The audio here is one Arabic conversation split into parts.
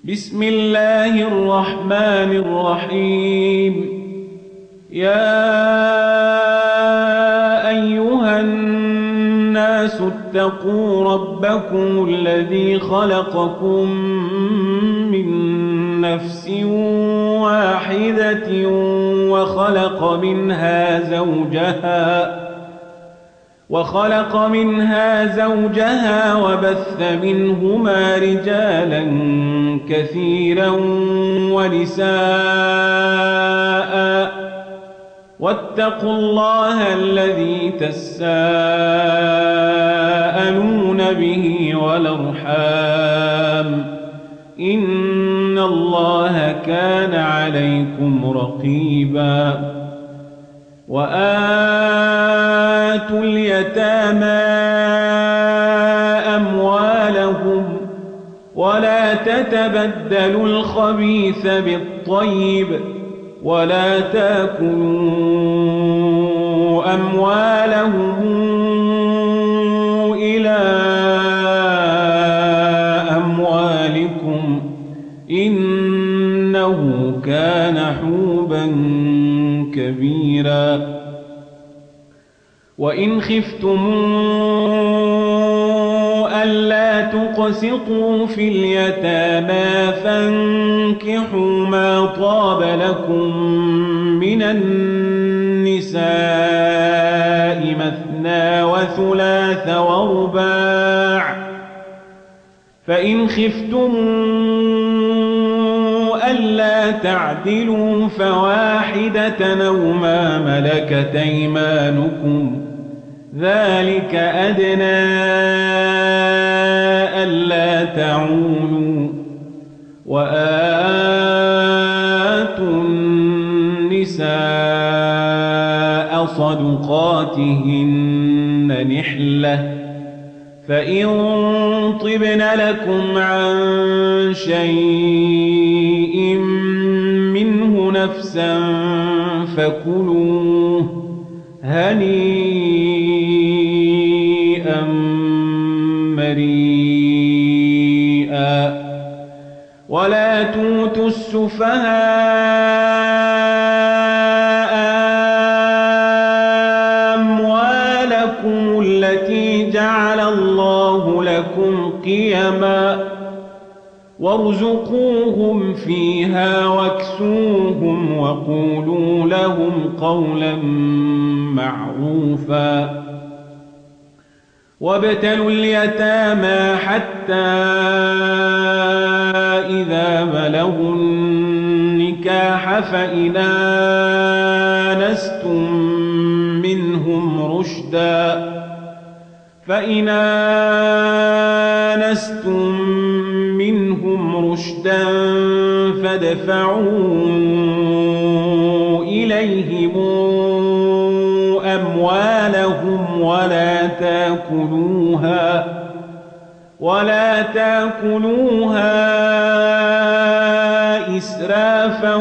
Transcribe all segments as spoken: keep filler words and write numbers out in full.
بسم الله الرحمن الرحيم. يا أيها الناس اتقوا ربكم الذي خلقكم من نفس واحدة وخلق منها زوجها وخلق منها زوجها وبث منهما رجالا كثيرا ونساء، واتقوا الله الذي تساءلون به والأرحام، إن الله كان عليكم رقيبا. وآتوا اليتامى أموالهم ولا تتبدلوا الخبيث بالطيب ولا تأكلوا أموالهم إلى أموالكم إنه كان حوبا كبيرا. وإن خفتم ألا تقسطوا في اليتامى فانكحوا ما طاب لكم من النساء مثنى وثلاث ورباع، فإن خفتم ألا تعدلوا فواحدة أو ما ملكت أيمانكم، ذلك أدنى ألا تعولوا. وآتوا النساء صدقاتهن نحلة، فإن طبن لكم عن شيء منه نفسا فكلوه هنيئا مريئا. ولا توتوا السفهاء أموالكم التي جعل الله لكم قيما وارزقوهم فيها واكسوهم وقولوا لهم قولا معروفا. وابتلوا اليتامى حتى إذا بلغوا النكاح فإن آنستم منهم رشدا فإن آنستم منهم رشدا فادفعوا إليهم أموالهم ولا تأكلوها ولا تأكلوها إسرافا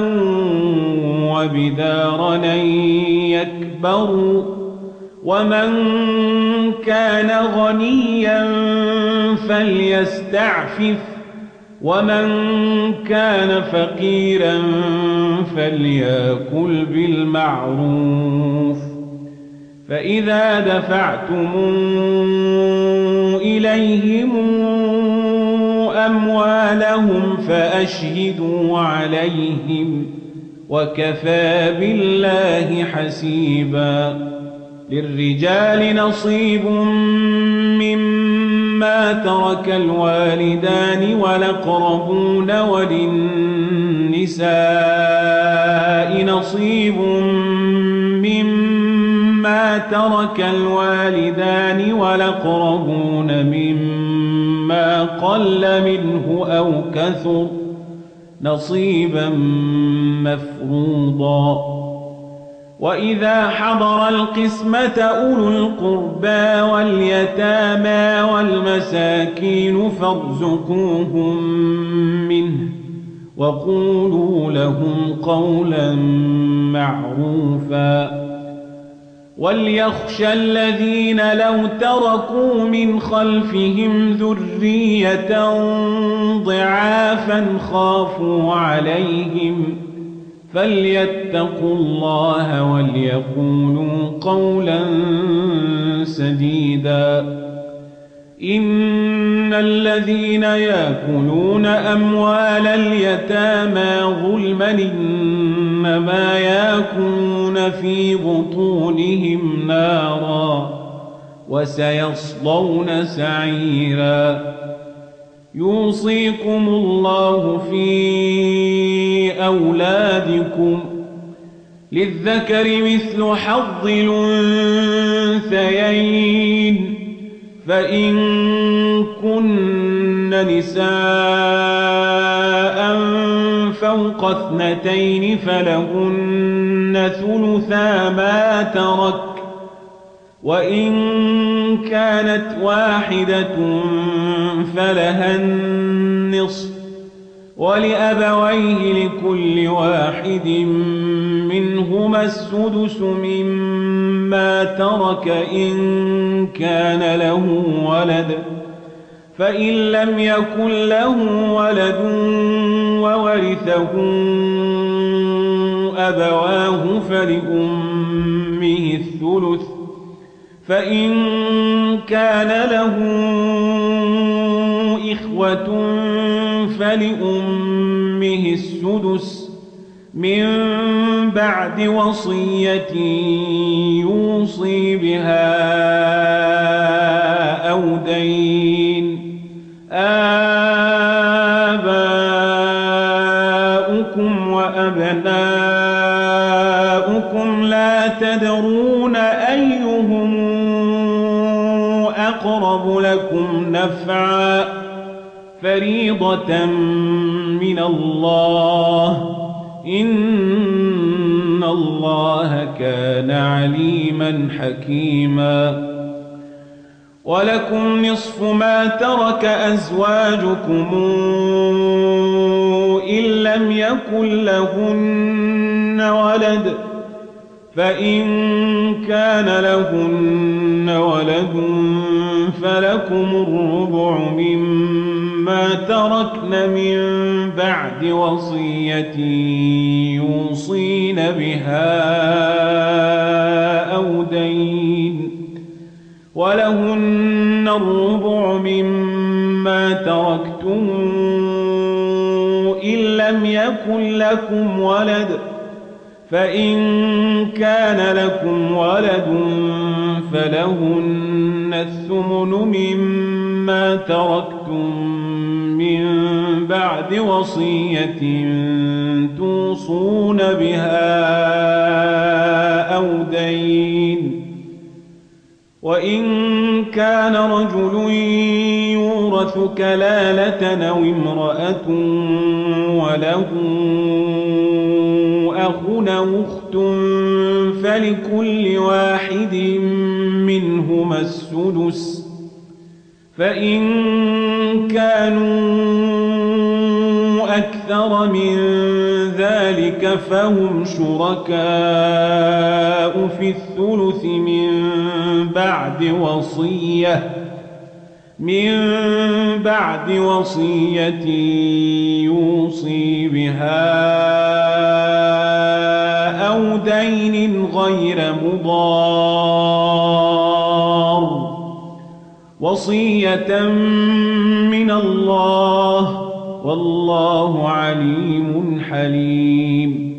وبدارا أن يكبروا، ومن كان غنيا فليستعفف ومن كان فقيرا فليأكل بالمعروف. فإذا دفعتم إليهم أموالهم فأشهدوا عليهم وكفى بالله حسيبا. للرجال نصيب مما ترك الوالدان والأقربون وللنساء نصيب مما ترك الوالدان والأقربون مما قل منه أو كثر نصيبا مفروضا. وإذا حضر القسمة أولو القربى واليتامى والمساكين فارزقوهم منه وقولوا لهم قولا معروفا. وليخشى الذين لو تركوا من خلفهم ذرية ضعافا خافوا عليهم فليتقوا الله وليقولوا قولا سديدا. إن الذين يأكلون أموال اليتامى ظلما إنما يأكلون في بطونهم نارا وسيصلون سعيرا. يوصيكم الله في أولادكم للذكر مثل حظ الأنثيين فإن كن نساء فوق اثنتين فلهن ثلثا ما ترك وإن كانت واحدة فلها النصف ولأبويه لكل واحد منهما السدس مما ترك إن كان له ولد فإن لم يكن له ولد وورثه أبواه فلأمه الثلث فإن كان له إخوة فلأمه السدس من بعد وصية يوصي بها أو دين. آباؤكم وأبناؤكم لا تدرون أيهم أقرب لكم نفعا فريضة من الله إن الله كان عليما حكيما. ولكم نصف ما ترك أزواجكم إن لم يكن لهن ولد فإن كان لهن ولد فلكم الربع مما تركن من بعد وصية يوصين بها أو دين ولهن الربع مما تركتم إن لم يكن لكم ولد فإن كان لكم ولد فلهن الثمن مما تركتم من بعد وصية توصون بها أو دين. وإن كان رجل يورث كلالة أو امرأة وله أخ أو أخت فلكل واحد منهما السدس فإن كانوا أكثر من ذلك فهم شركاء في الثلث من بعد وصية من بعد وصية يوصي بها أو دين غير مضار وصية من الله والله عليم حليم.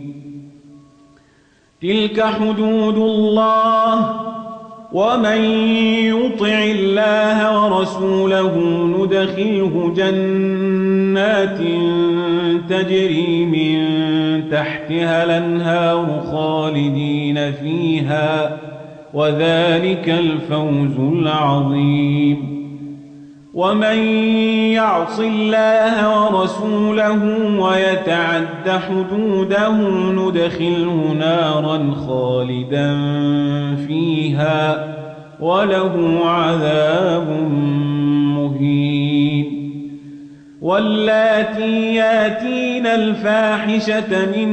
تلك حدود الله ومن يطع الله ورسوله ندخله جنات تجري من تحتها الأنهار خالدين فيها وذلك الفوز العظيم. ومن يعص الله ورسوله ويتعد حدوده ندخله نارا خالدا فيها وله عذاب مهين. واللاتي ياتين الفاحشة من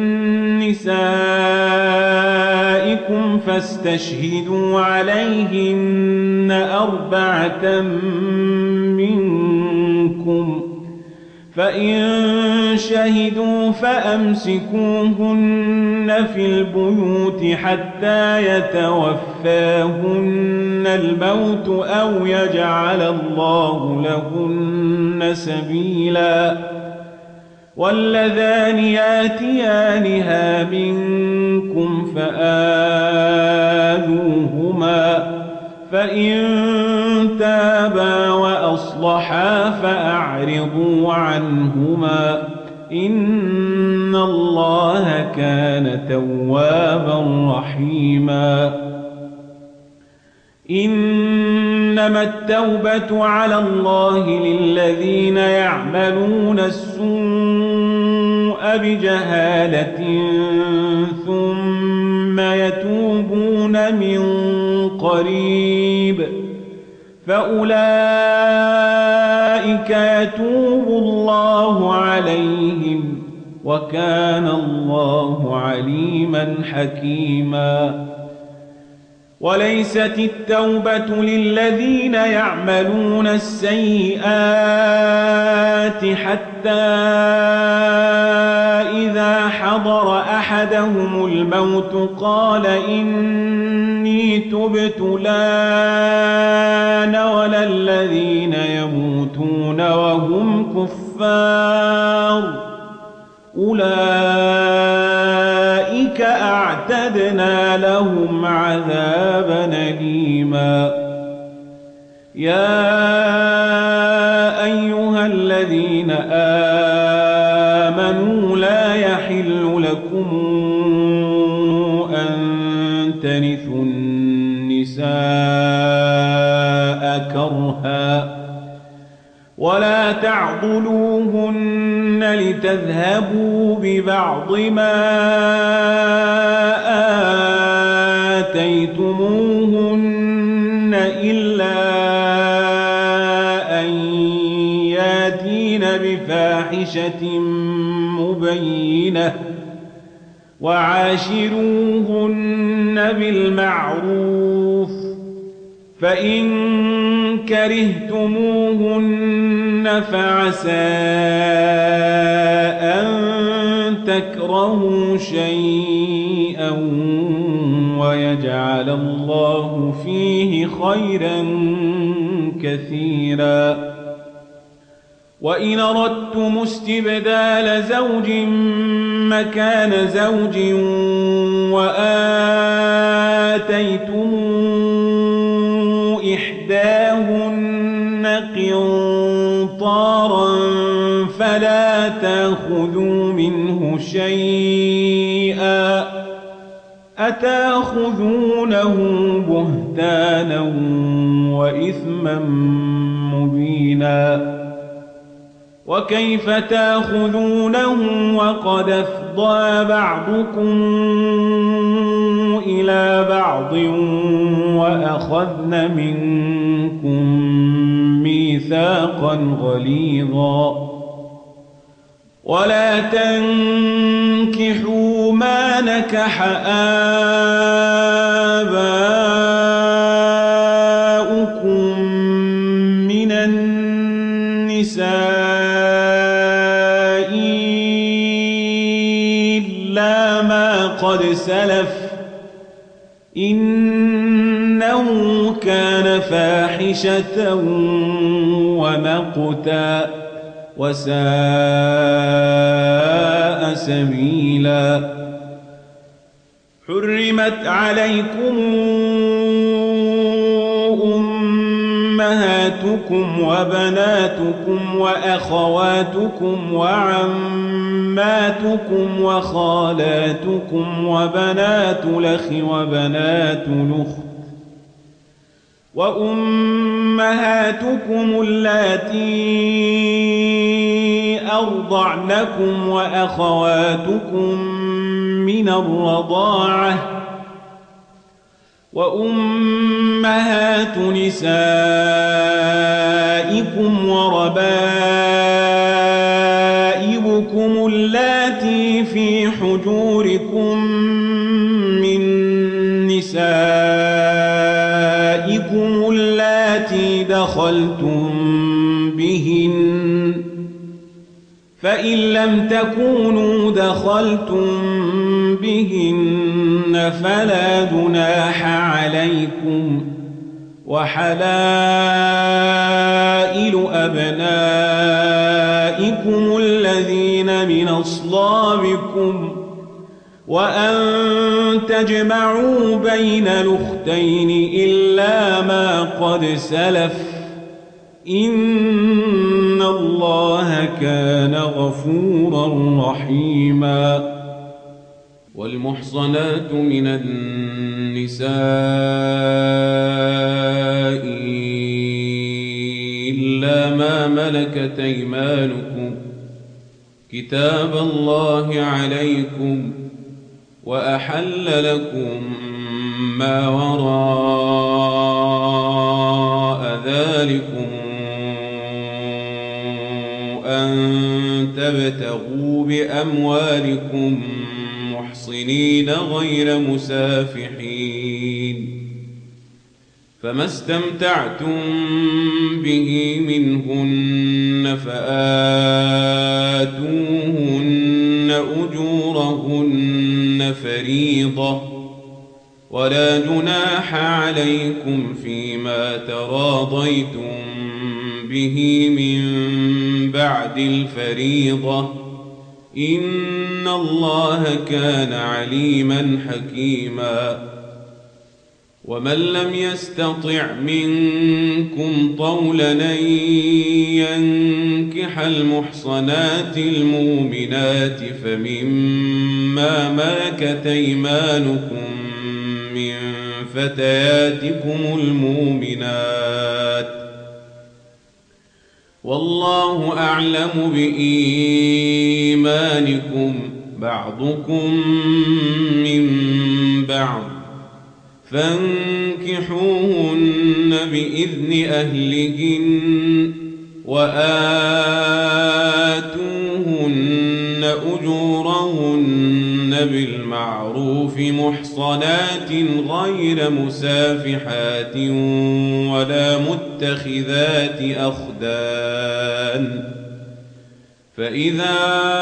نسائكم فاستشهدوا عليهن أربعة منكم فإن شهدوا فأمسكوهن في البيوت حتى يتوفاهن الموت أو يجعل الله لهن سبيلا واللذان ياتيانها منكم فآذوهما فإن تابا وأصلحا فأعرضوا عنهما إن الله كان توابا رحيما إنما التوبة على الله للذين يعملون السوء بجهالة ثم يتوبون من قريب فأولئك يتوب الله عليهم وكان الله عليما حكيما وليست التوبة للذين يعملون السيئات حتى إذا حضر أحدهم الموت قال إني تبت الآن ولا الذين يموتون وهم كفار أولئك أعتدنا لهم عذابا أليما يا أيها الذين آمنوا لا يحل لكم أن ترثوا النساء كرها ولا تعضلوهن لتذهبوا ببعض ما آتيتموهن إلا أن ياتين بفاحشة مبينة وعاشروهن بالمعروف فإن كرهتموهن فعسى أن تكرهوا شيئا ويجعل الله فيه خيرا كثيرا وإن أردتم استبدال زوج مكان زوج وآتيتم إحداهن قنطارا فلا تأخذوا منه شيئا أتأخذونه بهتانا وإثما مبينا وكيف تأخذونه وقد أفضى بعضكم إلى بعض وأخذن منكم ميثاقا غليظا ولا تنكحوا ما نكح آباؤكم من النساء إلا ما قد سلف إنه كان فاحشة ومقتا وساء سبيلا حرمت عليكم أمهاتكم وبناتكم وأخواتكم وعماتكم وخالاتكم وبنات الأخ وبنات الأخت وأمهاتكم اللاتي أرضعنكم وأخواتكم من الرضاعة وأمهات نسائكم وربائبكم وبناتكم اللاتي في حجوركم من نسائكم اللاتي دخلتم بهن فإن لم تكونوا دخلتم بهن فلا جناح عليكم وحلائل أبنائكم الذين من أصلابكم وأن تجمعوا بين الأختين إلا ما قد سلف إن الله كان غفورا رحيما. والمحصنات من النساء إلا ما ملكت أيمانكم كتاب الله عليكم وأحل لكم ما وراء ذلكم أن تبتغوا بأموالكم محصنين غير مسافحين فما استمتعتم به منهن فآتوهن أجورهن فريضة ولا جناح عليكم فيما تراضيتم به من بعد الفريضة إن الله كان عليما حكيما. ومن لم يستطع منكم طولا أن ينكح المحصنات المؤمنات فمما ملكت أيمانكم من فتياتكم المؤمنات والله أعلم بإيمانكم بعضكم من بعض فانكحوهن بإذن أهلهن وآتوهن أجورهن بالمعروف محصنات غير مسافحات ولا متخذات أخدان فإذا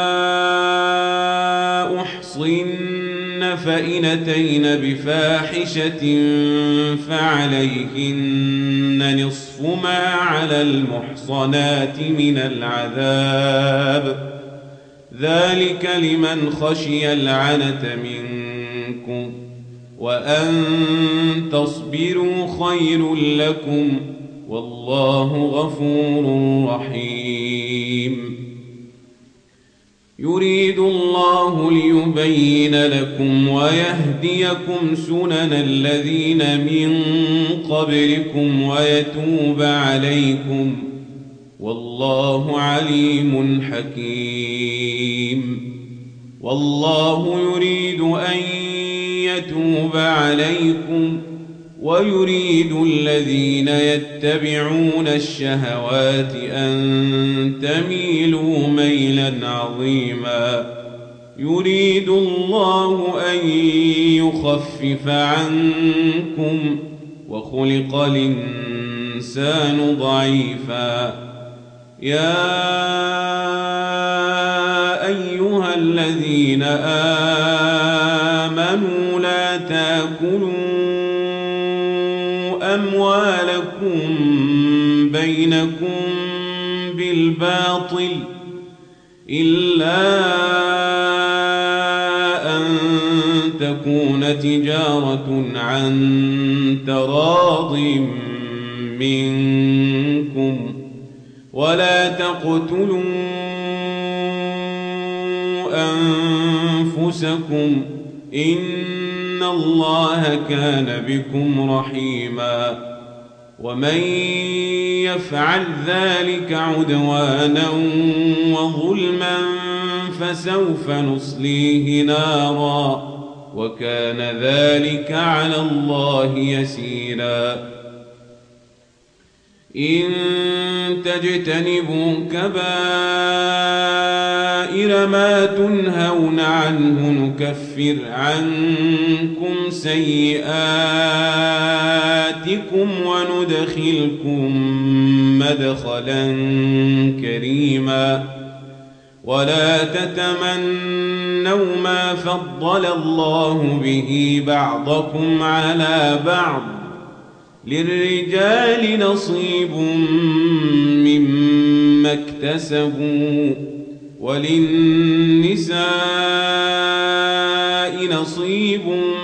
أحصن فإن أتين بفاحشة فعليهن نصف ما على المحصنات من العذاب ذلك لمن خشي العنة منكم وأن تصبروا خير لكم والله غفور رحيم. يريد الله ليبين لكم ويهديكم سنن الذين من قبلكم ويتوب عليكم والله عليم حكيم. والله يريد أن يتوب عليكم ويريد الذين يتبعون الشهوات أن تميلوا ميلا عظيما. يريد الله أن يخفف عنكم وخلق الإنسان ضعيفا. يا أيها الذين آمنوا لا تأكلوا أموالكم بينكم بالباطل إلا أن تكون تجارة عن تراض منكم ولا تقتلوا أنفسكم إن الله كان بكم رحيما. ومن يفعل ذلك عدوانا وظلما فسوف نصليه نارا وكان ذلك على الله يسيرا. إن تجتنبوا كبائر ما تنهون عنه نكفر عنكم سيئاتكم وندخلكم مدخلا كريما ولا تتمنوا ما فضل الله به بعضكم على بعض للرجال نصيب مما اكتسبوا وللنساء نصيب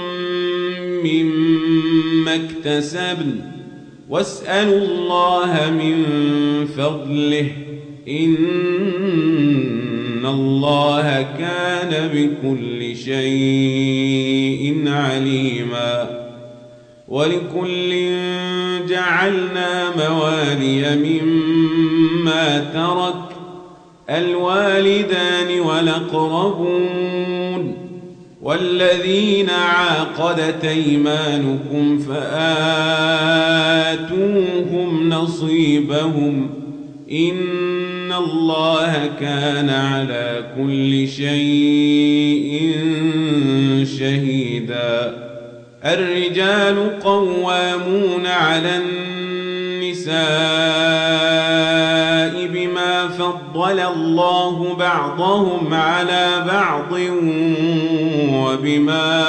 مما اكتسبن واسألوا الله من فضله إن الله كان بكل شيء عليما ولكل جعلنا موالي مما ترك الوالدان والأقربون والذين عاقدت أيمانكم فآتوهم نصيبهم إن الله كان على كل شيء شهيدا الرجال قوامون على النساء بما فضل الله بعضهم على بعض وبما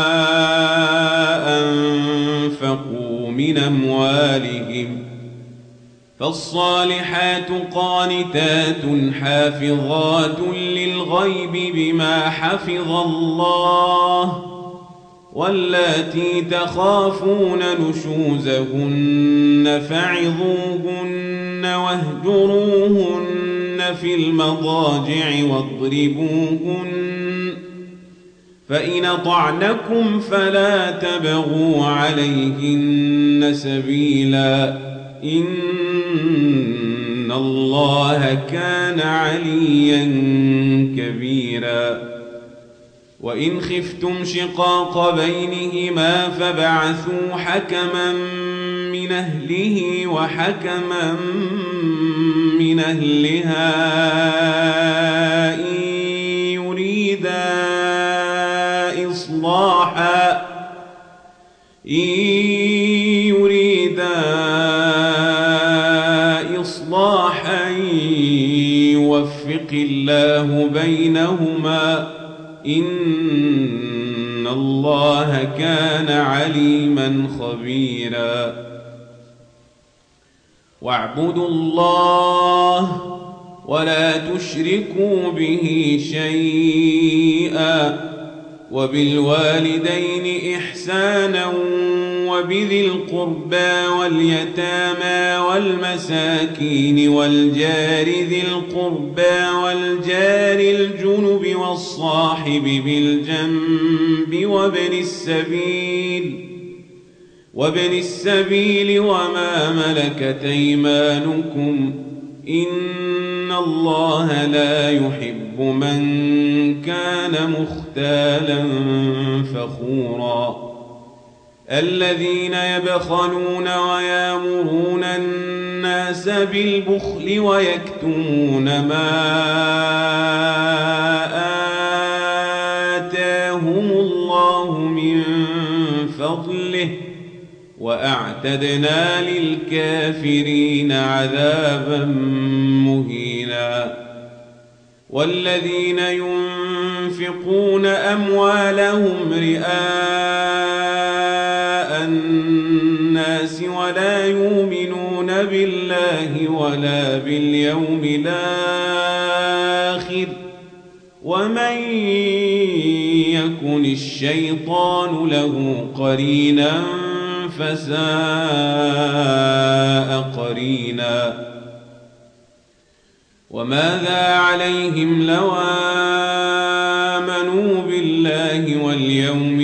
أنفقوا من أموالهم فالصالحات قانتات حافظات للغيب بما حفظ الله واللاتي تخافون نشوزهن فعظوهن واهجروهن في المضاجع واضربوهن فإن أطعنكم فلا تبغوا عليهن سبيلا إن الله كان عليا كبيرا وإن خفتم شقاق بينهما فبعثوا حكما من أهله وحكما من أهلها إن يريدا إصلاحا إن يريدا إصلاحا يوفق الله بينهما إن الله كان عليما خبيرا واعبدوا الله ولا تشركوا به شيئا وبالوالدين إحسانا وبذي القربى واليتامى والمساكين والجار ذي القربى والجار الجنب والصاحب بالجنب وابن السبيل وابن السبيل وما ملكت أيمانكم إن الله لا يحب من كان مختالا فخورا الذين يبخلون ويامرون الناس بالبخل ويكتمون ما آتاهم الله من فضله وأعتدنا للكافرين عذابا مهينا والذين ينفقون أموالهم رئاء الناس ولا يؤمنون بالله ولا باليوم الآخر ومن يكن الشيطان له قرينا فساء قرينا وماذا عليهم لو آمنوا بالله واليوم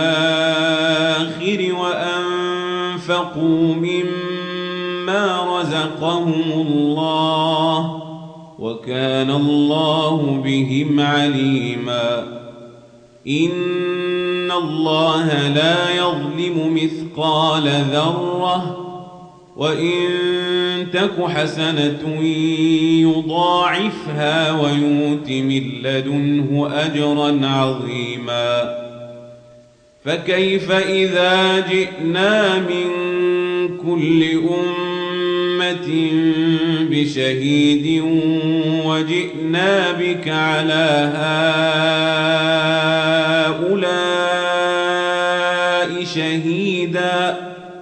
الآخر وأنفقوا مما رزقهم الله وكان الله بهم عليما إن الله لا يظلم مثقال ذرة وإن تك حسنة يضاعفها ويؤت من لدنه أجرا عظيما فكيف إذا جئنا من كل أمة بشهيد وجئنا بك على هؤلاء شهيدا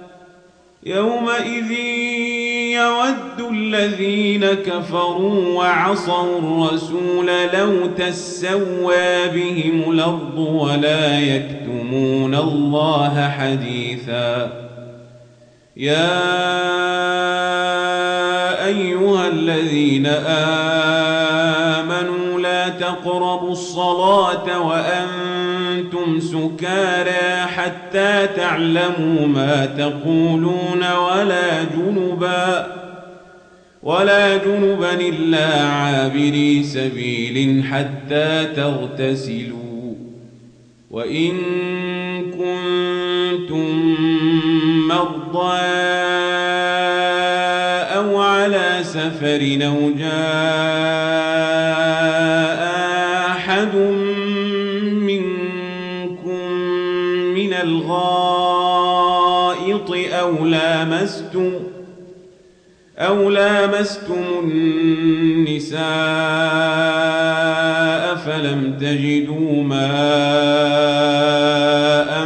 يومئذ يود الذين كفروا وعصوا الرسول لو تسوى بهم الأرض ولا يكتمون الله حديثا يا أيها الذين آمنوا لا تقربوا الصلاة وأنتم سكارى حتى تعلموا ما تقولون ولا جنبا ولا جنبا إلا عابري سبيل حتى تغتسلوا وإن كنتم مرضى أو على سفر أو جاء أحد منكم من الغائط أو لامستم أو لامستم النساء فلم تجدوا ماء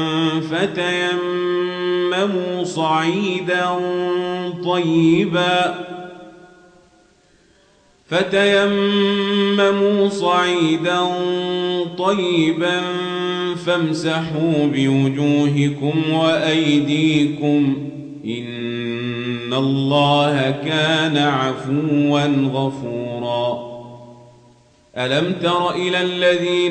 فتيمموا صعيدا طيبا فتيمموا صعيدا طيبا فامسحوا بوجوهكم وأيديكم إن الله كان عفوا غفورا ألم تر إلى الذين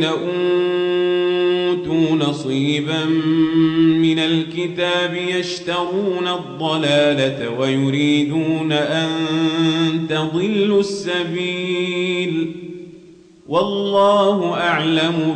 أوتوا نصيبا من الكتاب يشترون الضلالة ويريدون أن تضلوا السبيل والله أعلم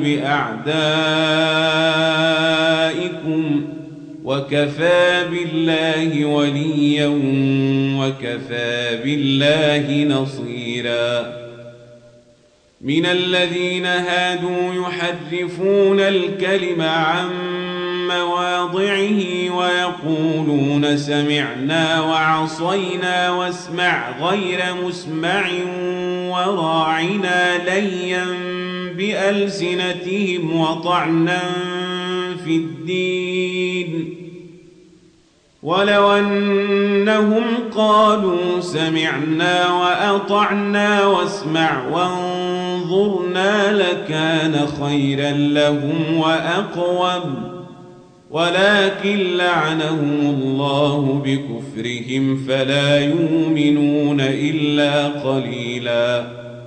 بأعدائكم وكفى بالله وليا وكفى بالله نصيرا من الذين هادوا يحرفون الكلم عن مواضعه ويقولون سمعنا وعصينا واسمع غير مسمع وراعنا ليا بألسنتهم وطعنا في الدين ولو أنهم قالوا سمعنا وأطعنا واسمع وانظرنا لكان خيرا لهم وأقوم ولكن لعنهم الله بكفرهم فلا يؤمنون إلا قليلا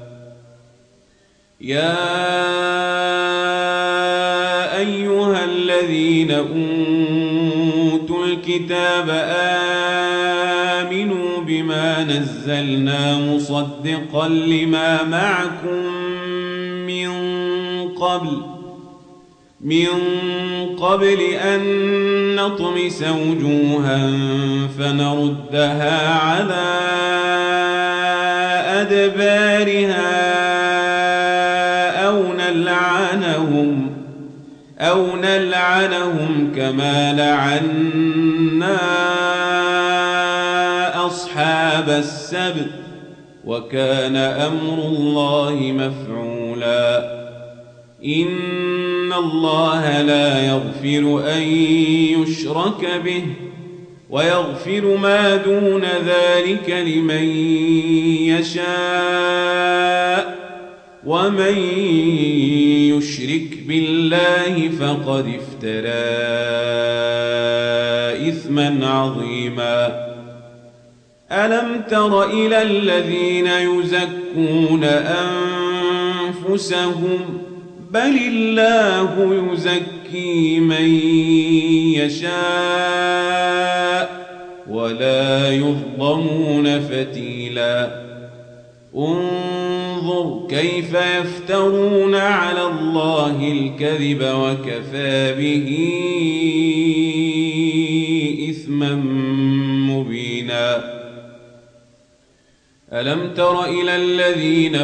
يا أيها الذين أوتوا الكتاب آمنوا بما نزلنا مصدقا لما معكم من قبل من قبل أن نطمس وجوها فنردها على أدبارها أو نلعنهم أو نلعنهم كما لعنا أصحاب السبت وكان أمر الله مفعولا إن الله لا يغفر أن يشرك به ويغفر ما دون ذلك لمن يشاء ومن يشرك بالله فقد افترى إثما عظيما ألم تر إلى الذين يزكون أنفسهم بل الله يزكي من يشاء ولا يظلمون فتيلا انظر كيف يفترون على الله الكذب وكفى به إثما مبينا ألم تر إلى الذين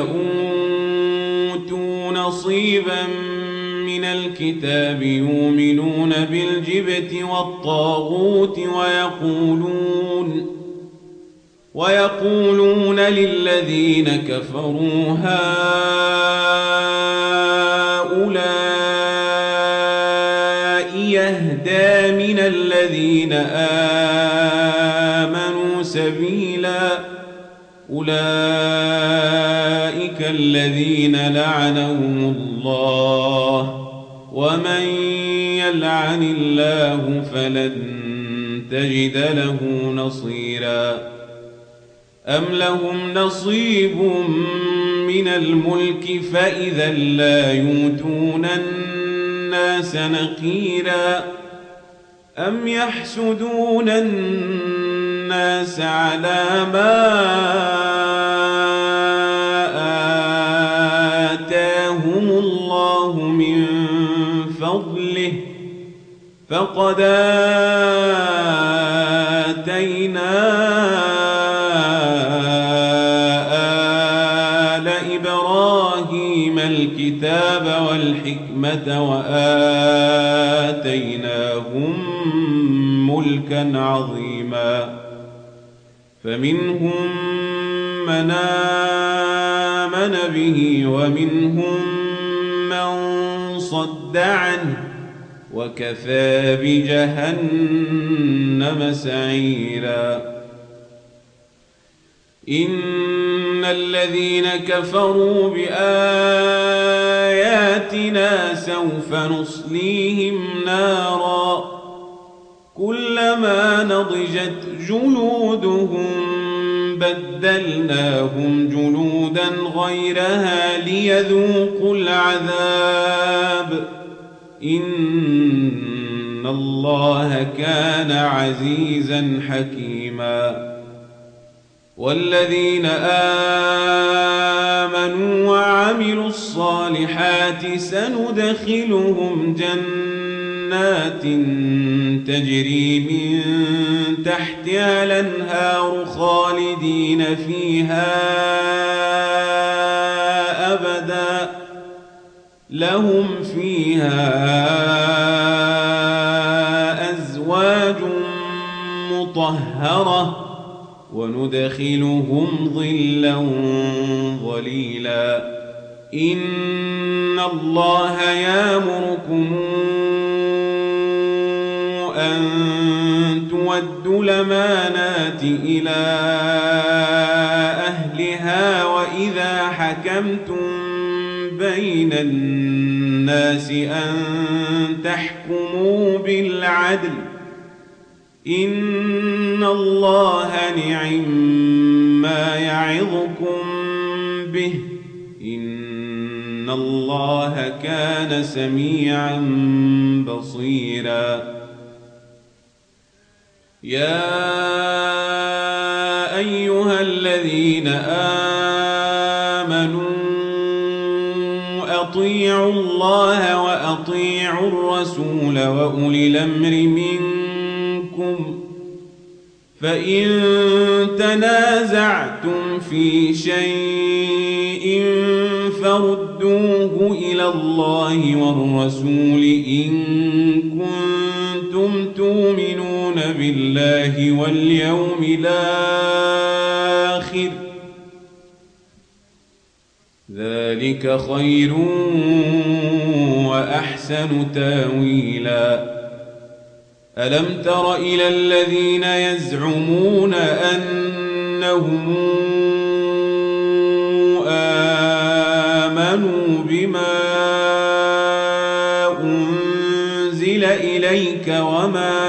أوتوا نصيبا من الكتاب يؤمنون بالجبت والطاغوت ويقولون ويقولون للذين كفروا هؤلاء يهدى من الذين آمنوا سبيلا أولئك الذين لعنهم الله ومن يلعن الله فلن تجد له نصيرا أم لهم نصيب من الملك فإذا لا يؤتون الناس نقيرا أم يحسدون الناس على ما آتاهم الله من فضله فقد آتينا الكتاب والحكمة وآتيناهم ملكا عظيما فمنهم من آمن به ومنهم من صد عنه وكفى بجهنم سعيرا إن الذين كفروا بآياتنا سوف نصليهم نارا كلما نضجت جلودهم بدلناهم جلودا غيرها ليذوقوا العذاب إن الله كان عزيزا حكيما والذين آمنوا وعملوا الصالحات سندخلهم جنات تجري من تحتها الأنهار خالدين فيها أبدا لهم فيها أزواج مطهرة وندخلهم ظلا ظليلا إن الله يأمركم أن تودوا الأمانات إلى أهلها وإذا حكمتم بين الناس أن تحكموا بالعدل إن الله نعم ما يعظكم به إن الله كان سميعا بصيرا يا أيها الذين آمنوا أطيعوا الله وأطيعوا الرسول وأولي الأمر منكم فإن تنازعتم في شيء فردوه إلى الله والرسول إن كنتم تؤمنون بالله واليوم الآخر ذلك خير وأحسن تاويلا ألم تر إلى الذين يزعمون أنهم آمنوا بما أنزل إليك وما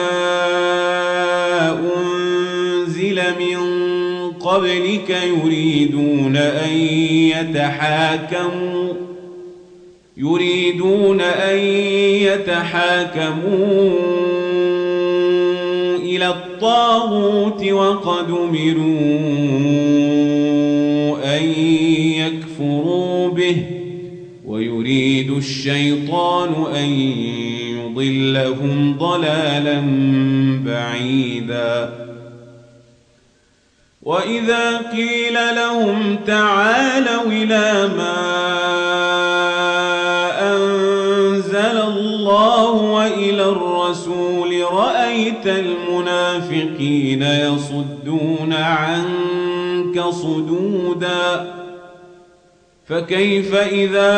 أنزل من قبلك يريدون أن يتحاكموا يريدون أن يتحاكموا إلى الطاغوت وقد أمروا أن يكفروا به ويريد الشيطان أن يضلهم ضلالا بعيدا وإذا قيل لهم تعالوا إلى ما أنزل الله وإلى الرسول رأيت المنافقين يصدون عنك صدودا فكيف إذا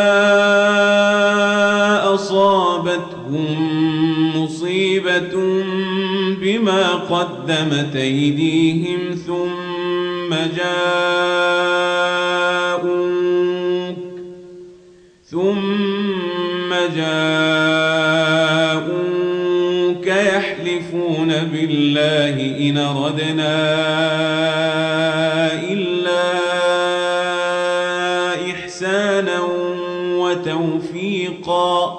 أصابتهم مصيبة بما قدمت أيديهم ثم جاءوك ثم جاءوك يحلفون بالله إن أردنا إلا إحسانا وتوفيقا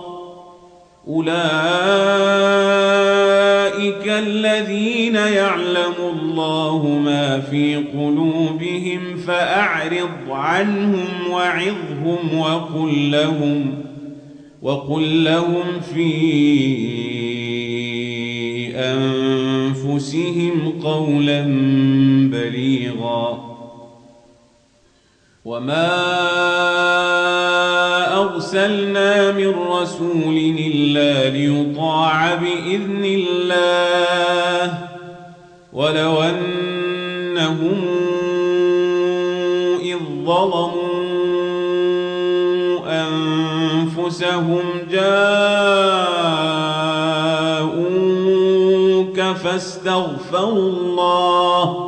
أولئك الذين يعلم الله ما في قلوبهم فأعرض عنهم وعظهم وقل لهم وقل لهم في أنفسهم قولا بليغا وما أرسلنا من رسول إلا ليطاع بإذن الله ولو أنهم إذ ظلموا أنفسهم جاءوك فاستغفروا الله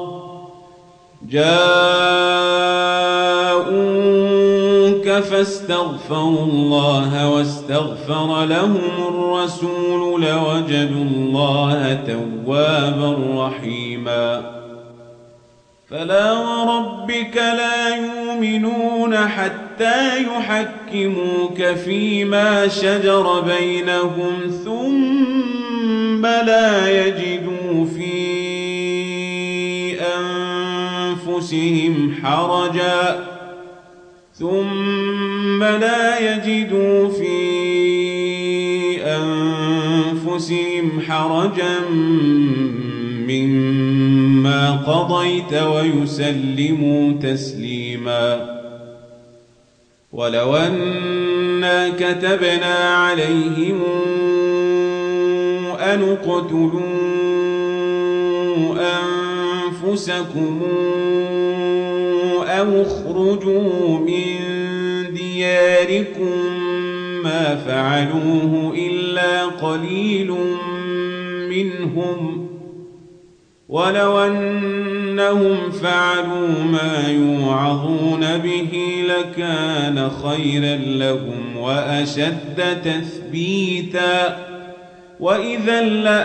جاءوك فاستغفروا الله واستغفر لهم الرسول لوجدوا الله توابا رحيما فلا وربك لا يؤمنون حتى يحكموك فيما شجر بينهم ثم لا يجدوا في أنفسهم حرجا ثم لا يجدوا في أنفسهم حرجا مما قضيت ويسلموا تسليما ولو أنا كتبنا عليهم أن اقتلوا أنفسكم أو اخرجوا من دياركم ما فعلوه إلا قليل منهم ولو أنهم فعلوا ما يوعظون به لكان خيرا لهم وأشد تثبيتا وإذا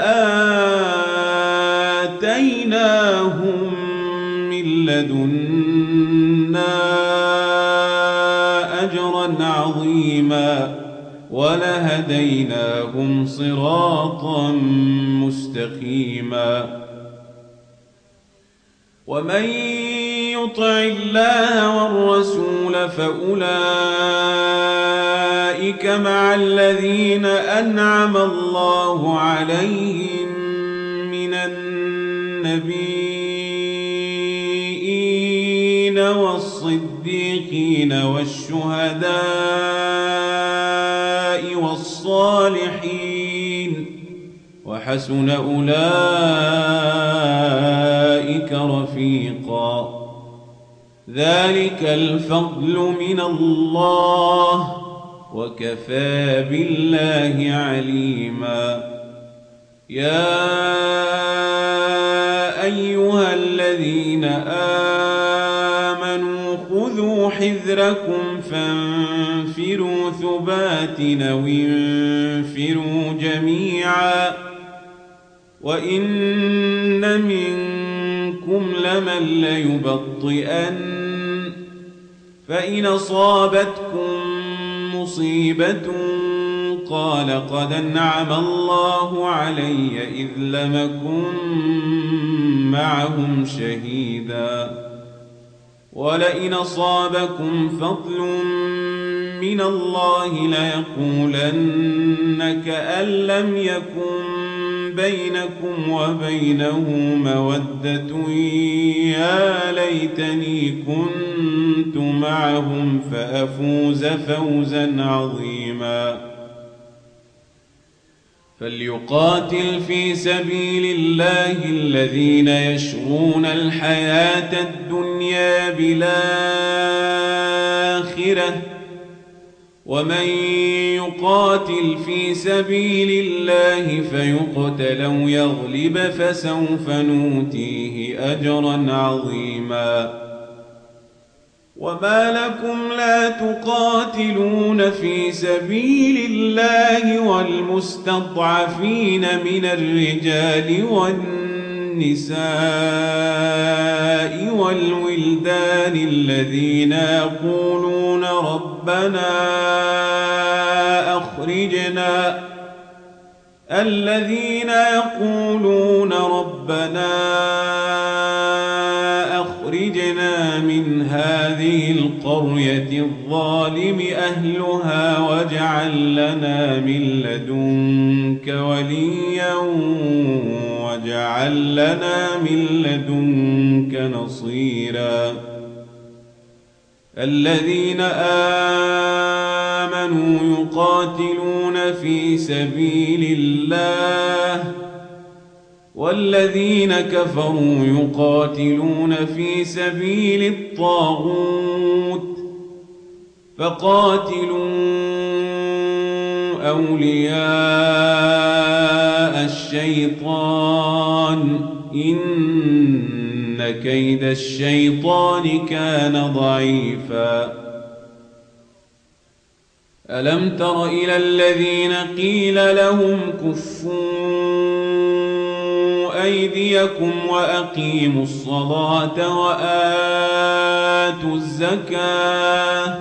لآتيناهم من لدنا أجرا عظيما ولهديناهم صراطا مستقيما ومن يطع الله والرسول فأولئك مع الذين أنعم الله عليهم من النبيين والصديقين والشهداء والصالحين وحسن أولئك رفيقا ذلك الفضل من الله وكفى بالله عليما يا أيها الذين آمنوا خذوا حذركم فانفروا ثبات أو انفروا جميعا وإن منكم لمن ليبطئن فإن أصابتكم مصيبة قال قد أنعم الله علي إذ لم أكن معهم شهيدا ولئن أصابكم فضل من الله ليقولن كأن لم يكن بينكم وبينه مودة يا ليتني كنت معهم فأفوز فوزا عظيما فليقاتل في سبيل الله الذين يشرون الحياة الدنيا بالآخرة ومن يقاتل في سبيل الله فيقتل أو يغلب فسوف نؤتيه أجرا عظيما وما لكم لا تقاتلون في سبيل الله والمستضعفين من الرجال والنساء والولدان الذين يقولون ربنا أخرجنا الذين يقولون ربنا أخرجنا من هذه القرية الظالم أهلها واجعل لنا من لدنك وليا واجعل لنا من لدنك نصيرا الذين آمنوا يقاتلون في سبيل الله والذين كفروا يقاتلون في سبيل الطاغوت فقاتلوا أولياء الشيطان إن كيد الشيطان كان ضعيفا ألم تر إلى الذين قيل لهم كفوا أيديكم وأقيموا الصلاة وآتوا الزكاة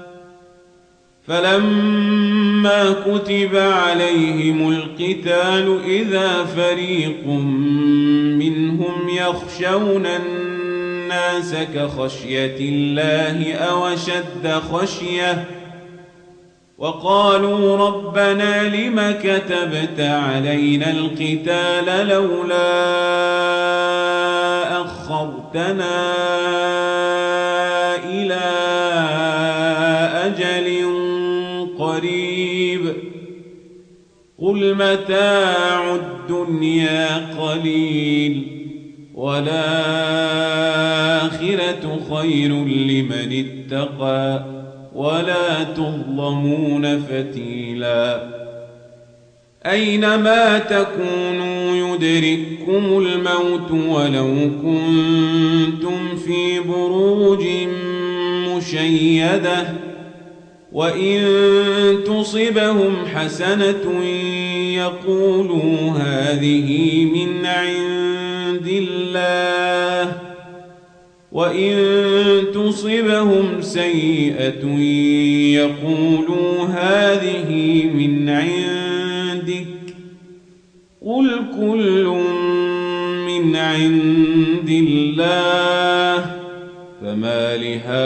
فلما كتب عليهم القتال إذا فريق منهم يخشون الناس كخشية الله أو أشد خشية وقالوا ربنا لم كتبت علينا القتال لولا أخرتنا إلى أجل قريب قل متاع الدنيا قليل والآخرة خير لمن اتقى ولا تظلمون فتيلا أينما تكونوا يدرككم الموت ولو كنتم في بروج مشيدة وإن تصبهم حسنة يقولوا هذه من عند الله وإن تصبهم سيئة يقولوا هذه من عندك قل كل من عند الله فما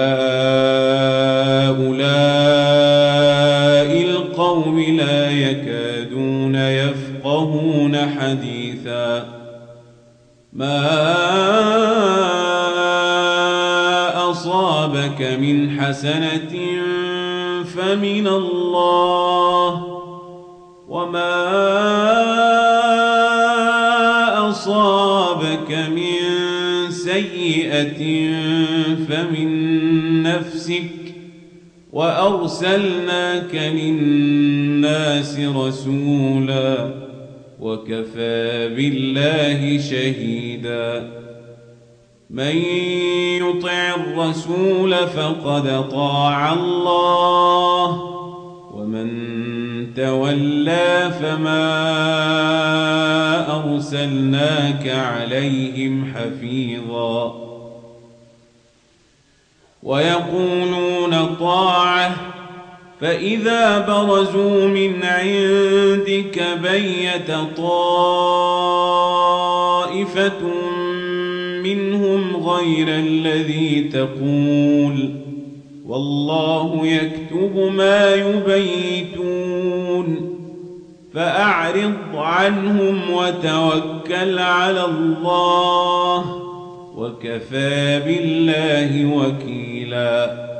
لهؤلاء القوم لا يكادون يفقهون حديثا ما أصابك من حسنة فمن الله وما أصابك من سيئة فمن نفسك وأرسلناك للناس رسولا وكفى بالله شهيدا من يطع الرسول فقد طاع الله ومن تولى فما أرسلناك عليهم حفيظا ويقولون طاعة فإذا برزوا من عندك بيت طائفة منهم غير الذي تقول والله يكتب ما يبيتون فأعرض عنهم وتوكل على الله وكفى بالله وكيلا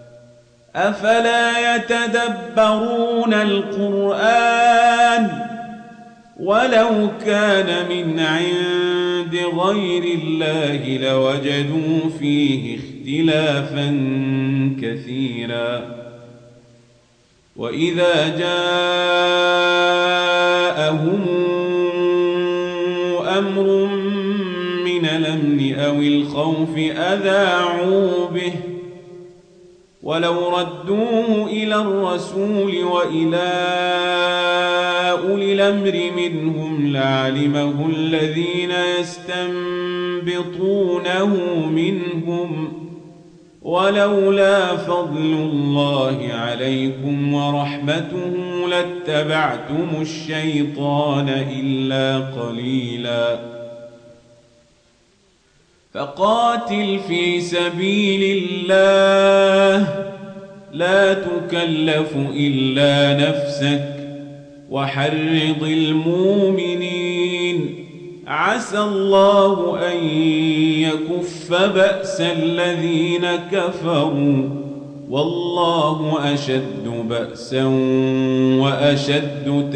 أفلا يتدبرون القرآن ولو كان من عند غير الله لوجدوا فيه اختلافا كثيرا وإذا جاءهم أمر من الأمن أو الخوف أذاعوا به ولو ردوه إلى الرسول وإلى أولي الأمر منهم لعلمه الذين يستنبطونه منهم ولولا فضل الله عليكم ورحمته لاتبعتم الشيطان إلا قليلا فقاتل في سبيل الله لا تكلف إلا نفسك وحرض المؤمنين عسى الله أن يكف بأس الذين كفروا والله أشد بأسا وأشد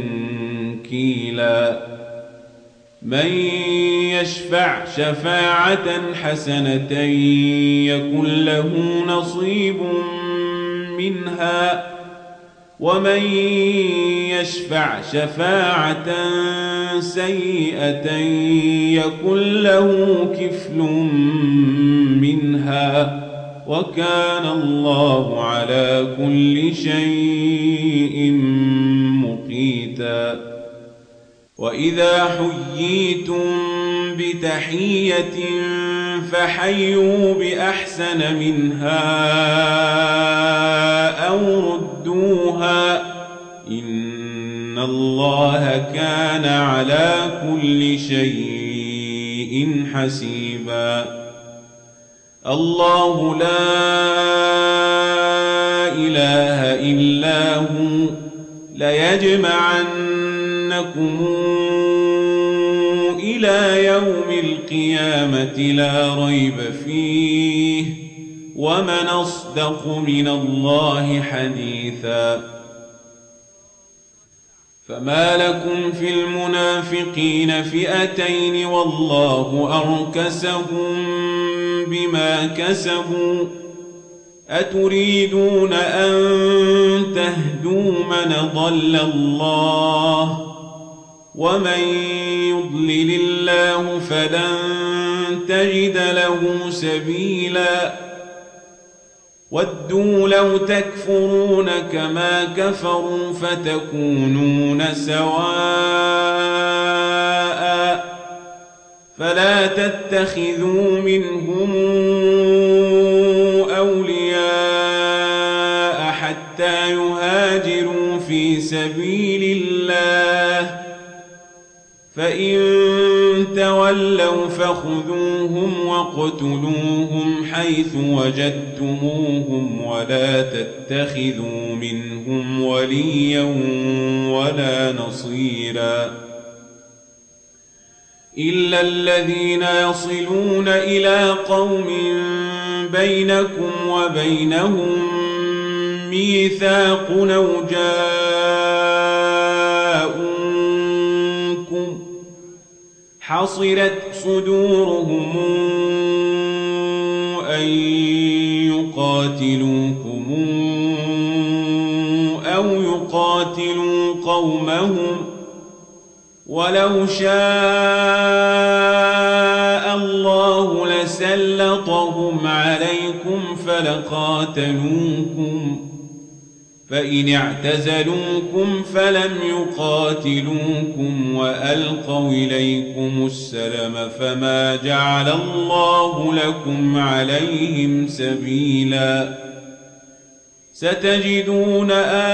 تنكيلا من يشفع شفاعة حسنة يكن له نصيب منها ومن يشفع شفاعة سيئة يكن له كفل منها وكان الله على كل شيء مقيتا وإذا حييتم بتحية فحيوا بأحسن منها أو ردوها إن الله كان على كل شيء حسيبا الله لا إله إلا هو ليجمعنكم إلى يوم القيامة لا ريب فيه ومن أصدق من الله حديثا فما لكم في المنافقين فئتين والله أركسهم بما كسبوا أتريدون أن تهدوا من ضل الله ومن يضلل الله فلن تجد له سبيلا ودوا لو تكفرون كما كفروا فتكونون سواء فلا تتخذوا منهم أولياء حتى يهاجروا في سبيل الله فإن تولوا فخذوهم واقتلوهم حيث وجدتموهم ولا تتخذوا منهم وليا ولا نصيرا إلا الذين يصلون إلى قوم بينكم وبينهم ميثاق أو جاءوكم حصرت صدورهم أن يقاتلوكم أو يقاتلوا قومهم ولو شاء الله لسلطهم عليكم فلقاتلوكم فإن اعتزلوكم فلم يقاتلوكم وألقوا إليكم السلم فما جعل الله لكم عليهم سبيلا ستجدون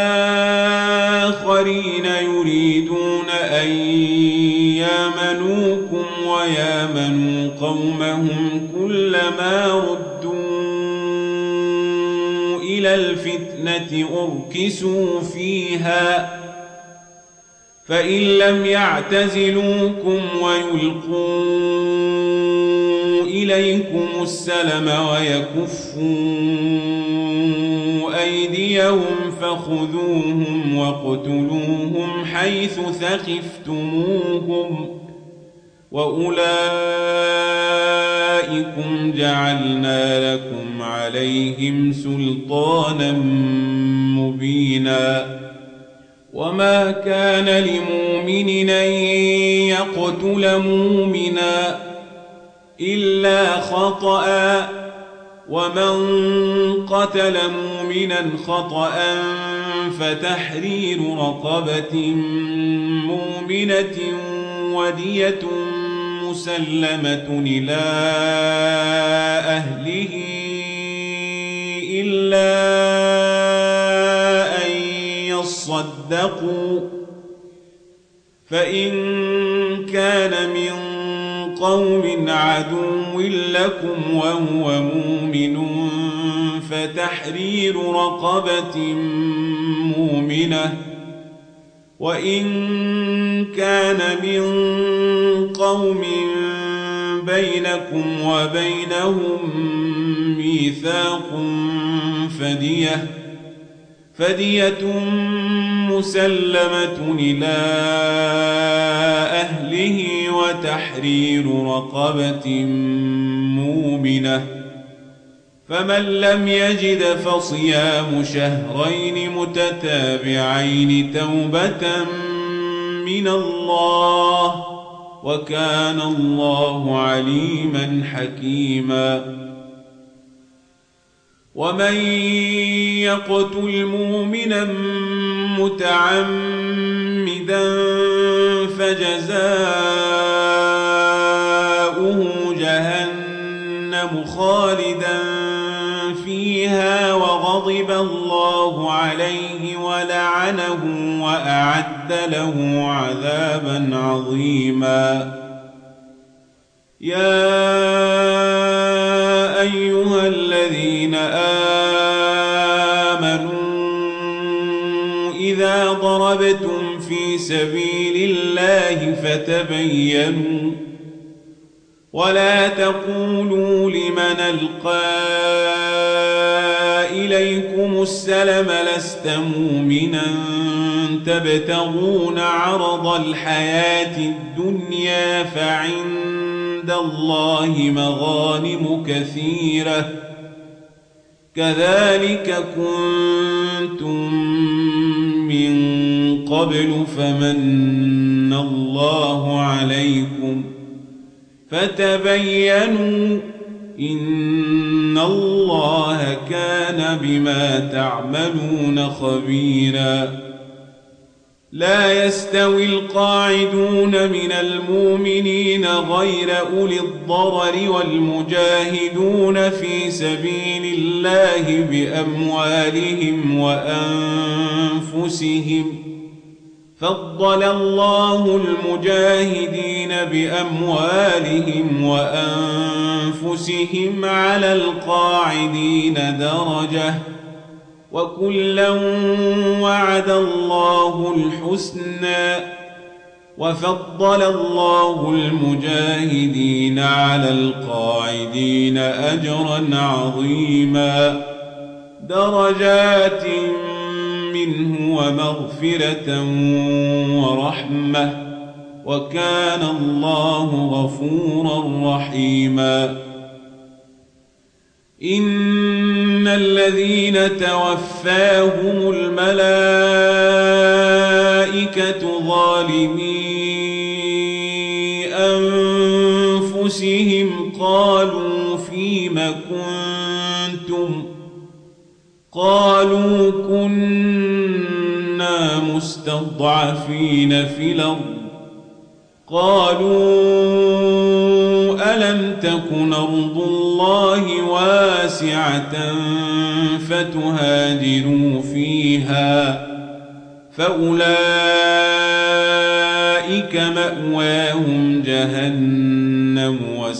آخرين يريدون أن يامنوكم ويامنوا قومهم كلما ردوا إلى الفتنة أركسوا فيها فإن لم يعتزلوكم ويلقوا إليكم السلم ويكفوا أيديهم فخذوهم واقتلوهم حيث ثقفتموهم وأولئكم جعلنا لكم عليهم سلطانا مبينا وما كان لمؤمن أن يقتل مؤمنا إلا خطأ ومن قتل مؤمنا خطأ فتحرير رقبة مؤمنة ودية مسلمة إلى أهله إلا أن يصدقوا فإن كان من قوم عدو لكم وهو مؤمن فتحرير رقبة مؤمنة وإن كان من قوم بينكم وبينهم ميثاق فدية فدية مسلمة إلى أهله وتحرير رقبة مؤمنة فمن لم يجد فصيام شهرين متتابعين توبة من الله وكان الله عليما حكيما ومن يقتل مؤمنا متعمدا فجزاؤه جهنم خالدا فيها وغضب الله عليه ولعنه وأعد له عذابا عظيما يا أيها الذين آمنوا إذا ضربتم في سبيل الله فتبينوا ولا تقولوا لمن ألقى إليكم السلم لست مؤمنا تبتغون عرض الحياة الدنيا فعند الله مغانم كثيرة كذلك كنتم من قبل فمن الله عليكم فتبينوا إن الله كان بما تعملون خبيرا لا يستوي القاعدون من المؤمنين غير أولي الضرر والمجاهدون في سبيل الله بأموالهم وأنفسهم فضل الله المجاهدين بأموالهم وأنفسهم على القاعدين درجة وكلا وعد الله الحسنى وفضل الله المجاهدين على القاعدين أجرا عظيما درجات منه ومغفرة ورحمة وكان الله غفورا رحيما إن الذين توفاهم الملائكة ظالمي أنفسهم قالوا فيم كنتم قالوا كنا مستضعفين في الأرض قالوا ألم تكن أرض الله واسعة فتهاجروا فيها فأولئك مأواهم جهنم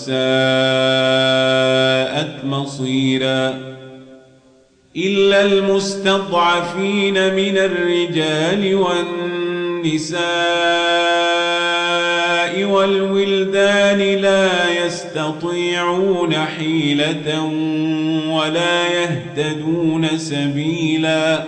وساءت مصيرا إلا المستضعفين من الرجال والنساء النساء والولدان لا يستطيعون حيلة ولا يهتدون سبيلا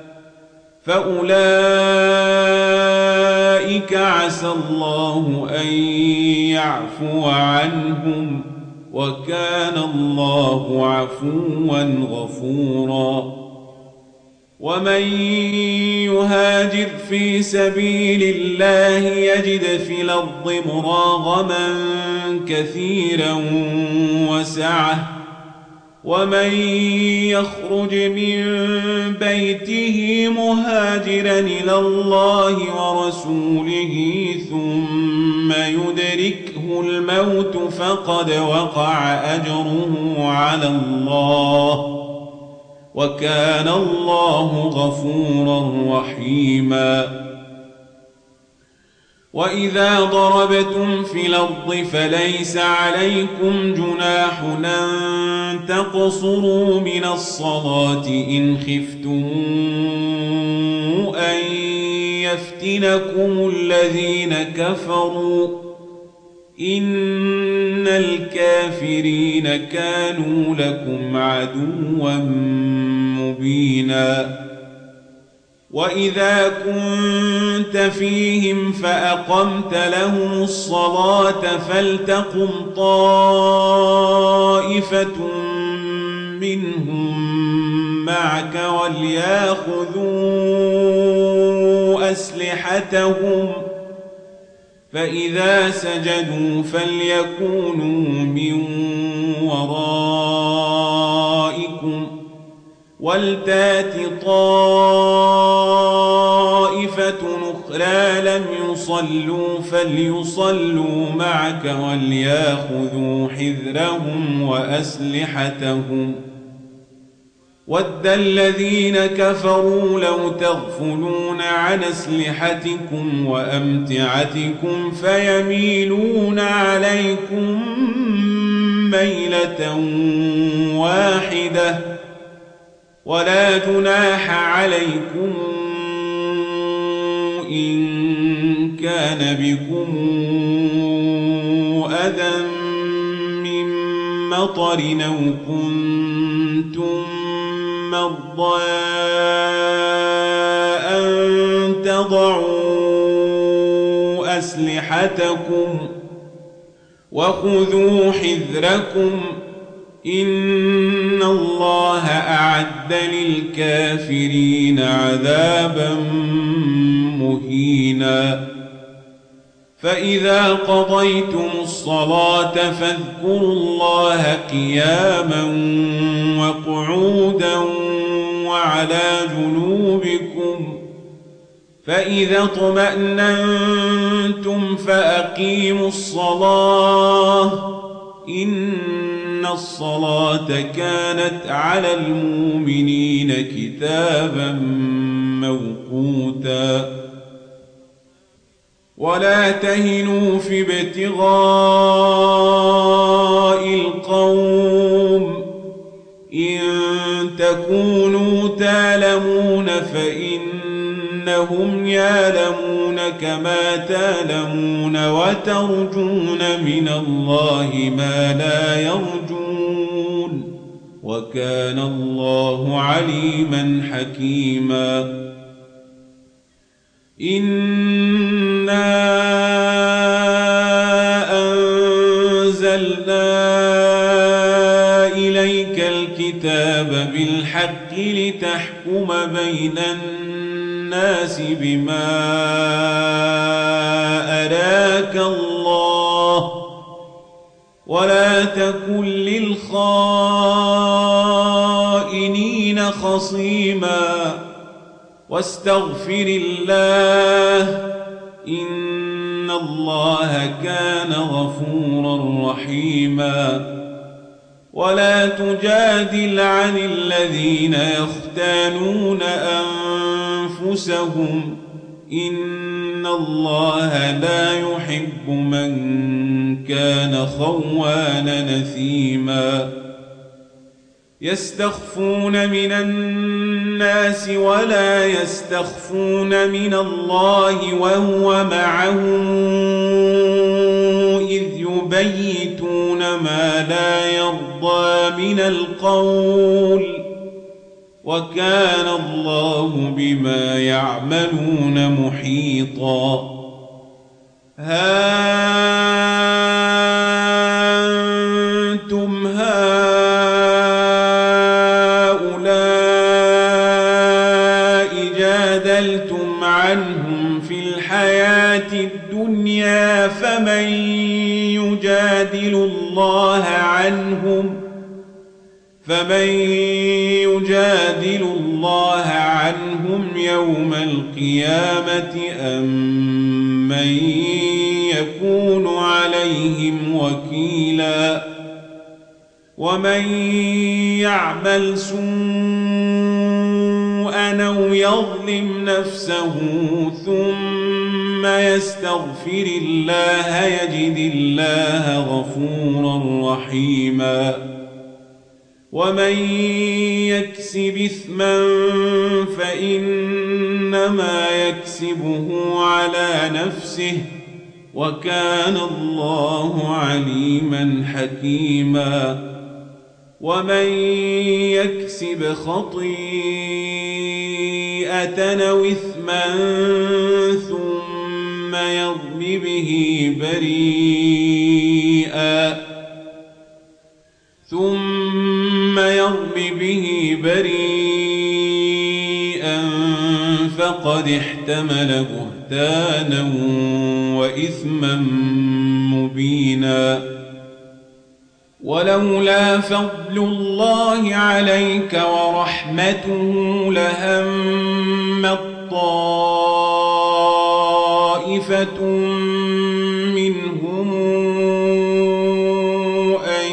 فأولئك عسى الله أن يعفو عنهم وكان الله عفوا غفورا ومن يهاجر في سبيل الله يجد في الأرض مراغما كثيرا وسعة ومن يخرج من بيته مهاجرا إلى الله ورسوله ثم يدركه الموت فقد وقع أجره على الله وكان الله غفورا رحيما وإذا ضربتم في الأرض فليس عليكم جناح أن تقصروا من الصلاة إن خفتم أن يفتنكم الذين كفروا إن الكافرين كانوا لكم عدوا مبينا وإذا كنت فيهم فأقمت لهم الصلاة فلتقم طائفة منهم معك وليأخذوا أسلحتهم فإذا سجدوا فليكونوا من ورائكم ولتات طائفة أخرى لم يصلوا فليصلوا معك وليأخذوا حذرهم وأسلحتهم ود الذين كفروا لو تغفلون عن أسلحتكم وأمتعتكم فيميلون عليكم ميلة واحدة ولا جناح عليكم إن كان بكم أذى من مطر أو كنتم مرضى أن تضعوا أسلحتكم وخذوا حذركم إن الله أعد للكافرين عذابا مهينا فإذا قضيتم الصلاة فاذكروا الله قياما وقعودا وعلى جنوبكم فإذا اطمأننتم فأقيموا الصلاة إن الصلاة كانت على المؤمنين كتابا موقوتا ولا تهنوا في ابتغاء القوم إن تكونوا تعلمون فإنهم يعلمون كما تعلمون وترجون من الله ما لا يرجون وكان الله عليما حكيما إنا أنزلنا إليك الكتاب بالحق لتحكم بين الناس بما أراك الله ولا تكن للخائنين خصيما واستغفر الله إن الله كان غفورا رحيما ولا تجادل عن الذين يختانون أنفسهم إن الله لا يحب من كان خوانا نثيما يستخفون من الناس ولا يستخفون من الله وهو معهم إذ يبيتون ما لا يرضى من القول وكان الله بما يعملون محيطا. ها أنتم هؤلاء جادلتم عنهم في الحياة الدنيا فمن يجادل الله عنهم فمن يجادل الله عنهم يوم القيامة أم من يكون عليهم وكيلا. ومن يعمل سوءا أو يظلم نفسه ثم يستغفر الله يجد الله غفورا رحيما. ومن يكسب إثما فإنما يكسبه على نفسه وكان الله عليما حكيما. ومن يكسب خطيئة أو إثما ثم يرم به بريئا ثم يرم به بريئا فقد احتمل بهتانا وإثما مبينا. ولولا فضل الله عليك ورحمته لهمت طائفة منهم أن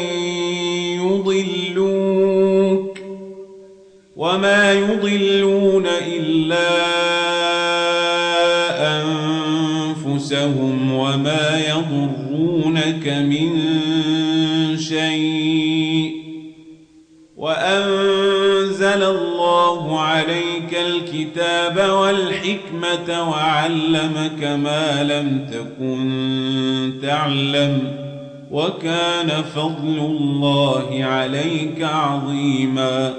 يضلوك وما يضلون إلا أنفسهم وما يضرونك من شيء. وأنزل الله عليك الكتاب والحكمة وعلمك ما لم تكن تعلم وكان فضل الله عليك عظيما.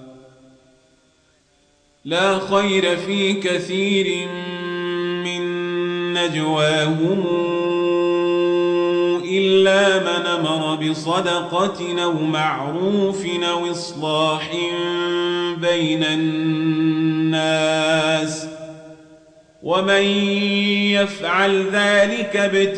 لا خير في كثير من نجواهم إلا من أمر بصدقة أو معروف أو إصلاح بين الناس ومن يفعل ذلك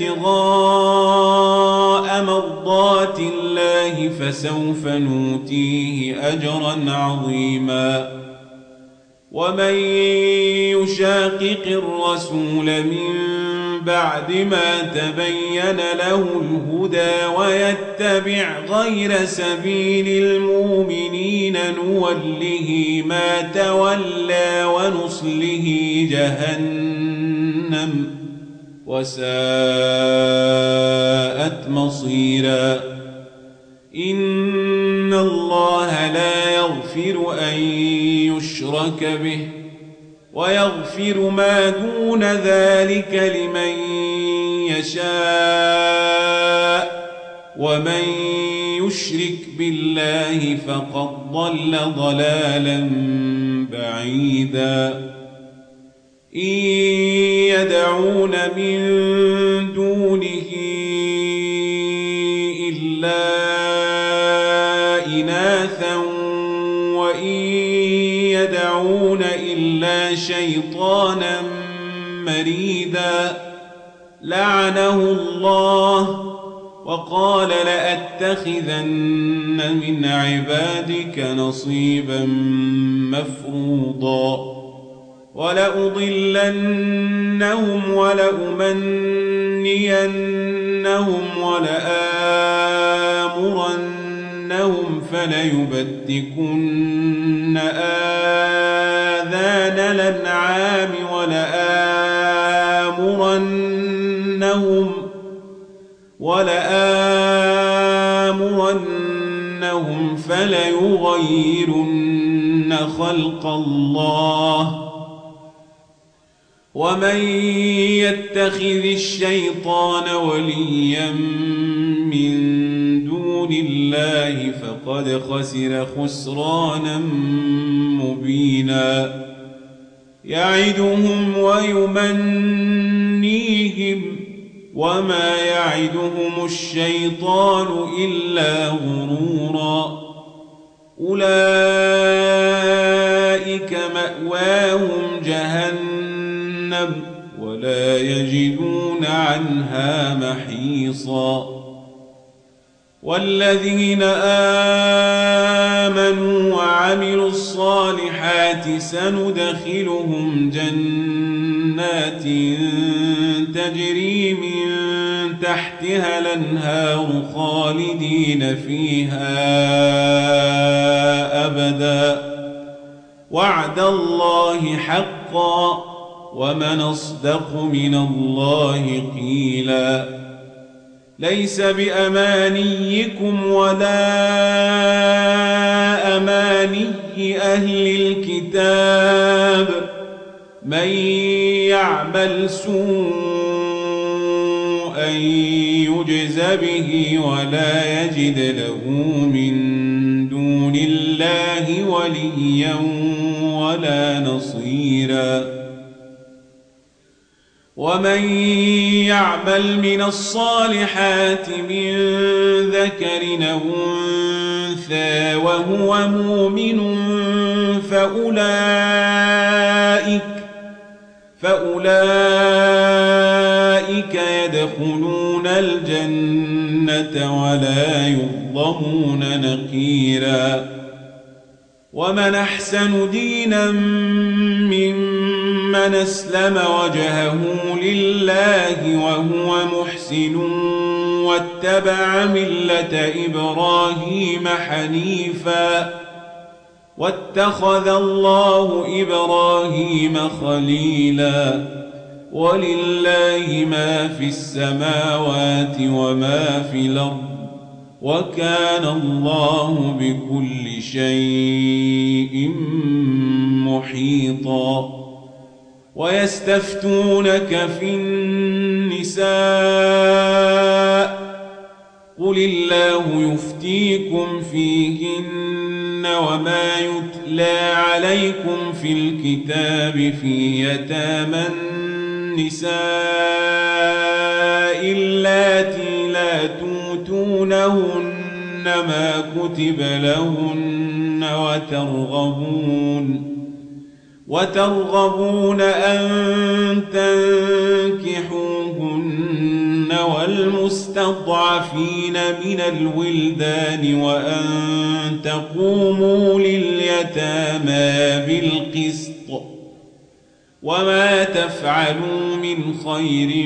ابتغاء مرضات الله فسوف نؤتيه أجرا عظيما. ومن يشاقق الرسول من بعد ما تبين له الهدى ويتبع غير سبيل المؤمنين نوله ما تولى ونصله جهنم وساءت مصيرا. إن الله لا يغفر أن يشرك به ويغفر ما دون ذلك لمن يشاء ومن يشرك بالله فقد ضل ضلالا بعيدا. إن يدعون من دونه إلا إناثا وإن يدعون إلا شيطانا مريدا لعنه الله وقال لأتخذن من عبادك نصيبا مفروضا ولأضلنهم ولأمنينهم ولآمرنهم فليبتكن آذان الأنعام ولآمرنهم ولآمرنهم أخذناهم فليغيرن خلق الله ومن يتخذ الشيطان وليا من دون الله فقد خسر خسرانا مبينا يعدهم ويمنيهم وما يعدهم الشيطان إلا غرورا أولئك مأواهم جهنم ولا يجدون عنها محيصا والذين آمنوا وعملوا الصالحات سندخلهم جنات تجري من تحتها الأنهار خالدين فيها أبدا وعد الله حقا ومن أصدق من الله قيلا ليس بأمانيكم ولا أماني أهل الكتاب من يعمل سوءا يجز به ولا يجد له من دون الله وليا ولا نصيرا ومن يعمل من الصالحات من ذكر أو أنثى وهو مؤمن فأولئك فأولئك يدخلون الجنة ولا يظلمون نقيرا ومن أحسن دينا ممن أسلم وجهه لله وهو محسن واتبع ملة إبراهيم حنيفا واتخذ الله إبراهيم خليلا ولله ما في السماوات وما في الأرض وكان الله بكل شيء محيطا ويستفتونك في النساء قل الله يفتيكم فيهن وما يتلى عليكم في الكتاب في يتامى النساء اللاتي لا تؤتونهن ما كتب لهن وترغبون وترغبون أن تنكحوهن والمستضعفين من الولدان وأن تقوموا لليتامى بالقسط وما تفعلوا من خير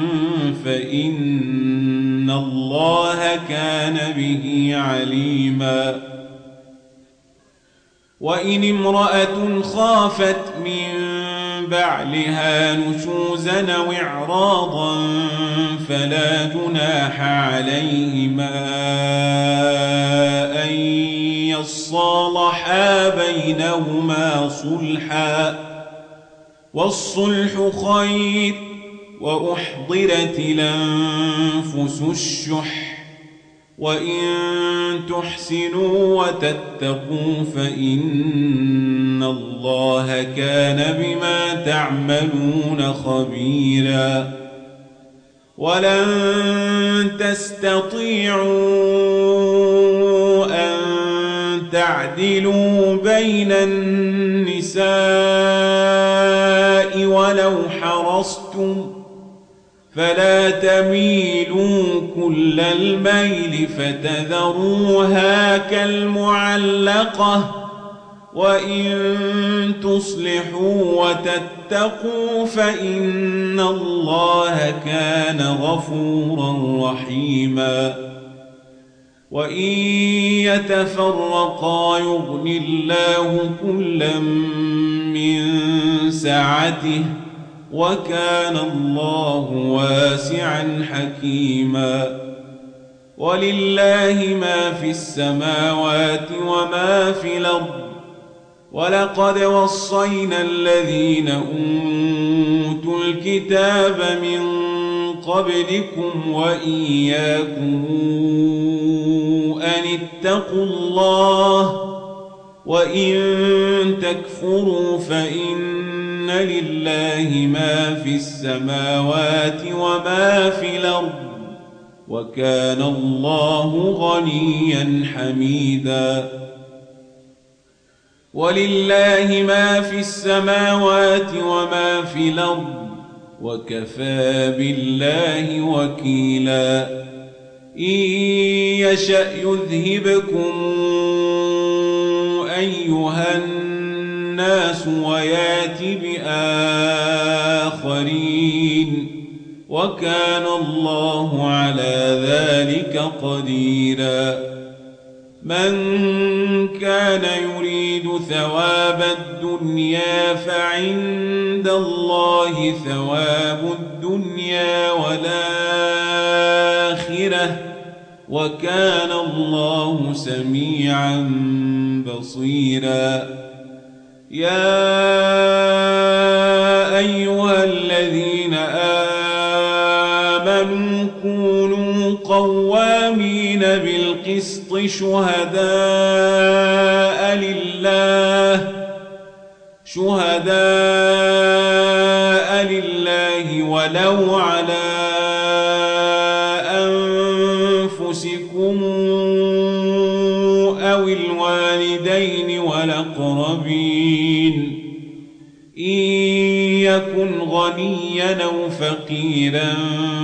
فإن الله كان به عليما وإن امرأة خافت من بعلها نشوزا أو إعراضا فلا جناح عليهما أن يصالحا بينهما صلحا والصلح خير وأحضرت الأنفس الشح وإن تحسنوا وتتقوا فإن الله كان بما تعملون خبيرا ولن تستطيعوا أن تعدلوا بين النساء ولو حرصتم فلا تميلوا كل الميل فتذروها كالمعلقة وإن تصلحوا وتتقوا فإن الله كان غفورا رحيما وإن يتفرقا يغن الله كلا من سعته وكان الله واسعا حكيما ولله ما في السماوات وما في الأرض ولقد وصينا الذين أوتوا الكتاب من قبلكم وإياكم أن اتقوا الله وإن تكفروا فإن لله ما في السماوات وما في الأرض وكان الله غنيا حميدا ولله ما في السماوات وما في الأرض وكفى بالله وكيلا إن يشأ يذهبكم أيها الناس ويات بآخرين وكان الله على ذلك قديرا من كان يريد ثواب الدنيا فعند الله ثواب الدنيا والآخرة وكان الله سميعا بصيرا يا أيها الذين آمنوا كونوا قوامين بالقسط شهداء لله شهداء لله ولو على أنفسكم أو الوالدين والأقربين إن يكن غنيا أو فقيرا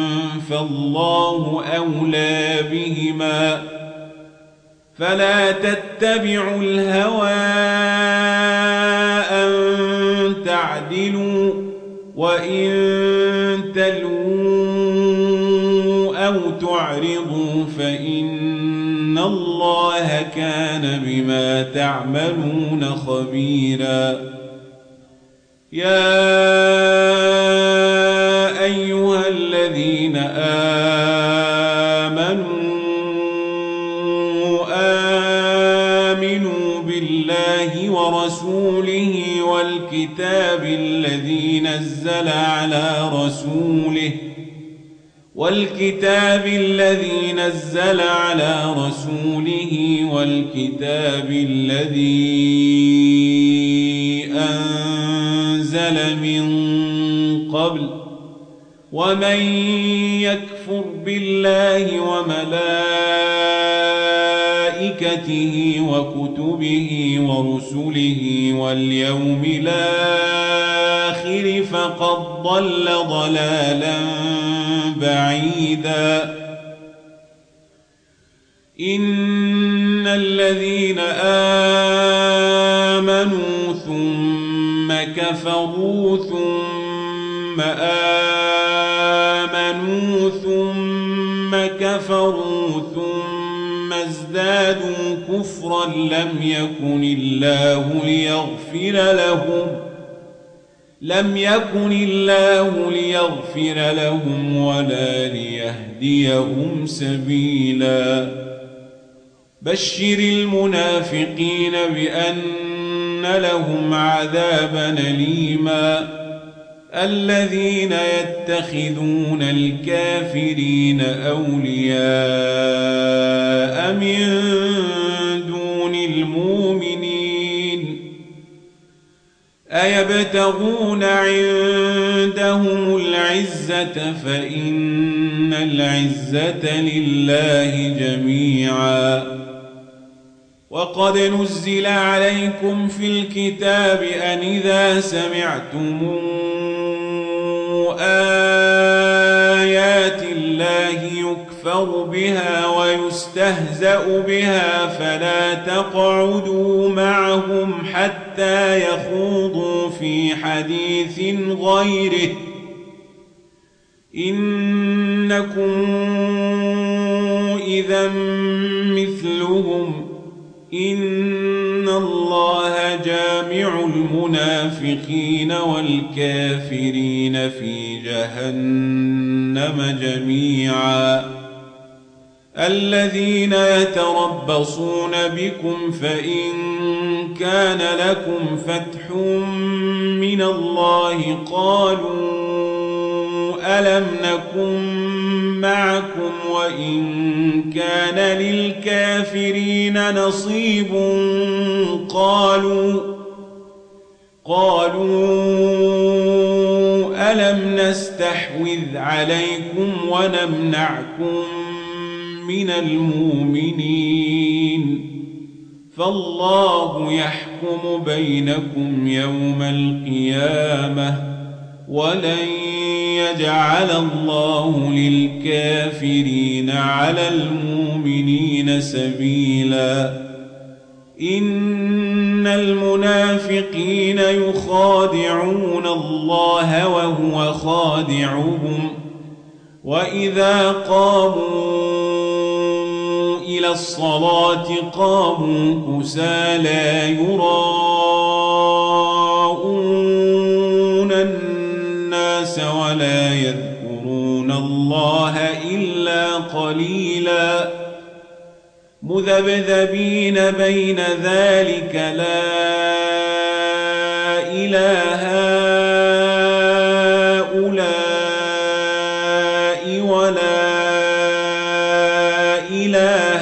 فالله أولى بهما فلا تتبعوا الهوى أن تعدلوا وإن تلووا أو تعرضوا فإن الله كان بما تعملون خبيرا يا أيها الذين آمنوا آمنوا بالله ورسوله والكتاب الذي نزل على رسوله والكتاب الذي نزل على رسوله والكتاب الذي أنزل من قبل ومن يكفر بالله وملائكته وكتبه ورسله واليوم الآخر فقد ضل ضلالا بعيدا إن الذين آمنوا ثم كفروا ثم آمنوا ثم كفروا ثم ازدادوا كفرا لم يكن الله ليغفر لهم لم يكن الله ليغفر لهم ولا ليهديهم سبيلا بشر المنافقين بأن لهم عذابا أليما الذين يتخذون الكافرين أولياء من دون المؤمنين أيبتغون عندهم العزة فإن العزة لله جميعا وقد نزل عليكم في الكتاب أن إذا سمعتم آيات الله يكفر بها ويستهزأ بها فلا تقعدوا معهم حتى يخوضوا في حديث غيره إنكم إذا مثلهم إن الله جامع المنافقين والكافرين في جهنم جميعا الذين يتربصون بكم فإن كان لكم فتح من الله قالوا ألم نكن معكم وإن كان للكافرين نصيب قالوا قالوا ألم نستحوذ عليكم ونمنعكم من المؤمنين فالله يحكم بينكم يوم القيامة ولن يجعل الله للكافرين على المؤمنين سبيلا إن المنافقين يخادعون الله وهو خادعهم وإذا قاموا إلى الصلاة قاموا كسالى يراءون الناس ولا يذكرون الله إلا قليلا مذبذبين بين ذلك لا إله هؤلاء ولا إله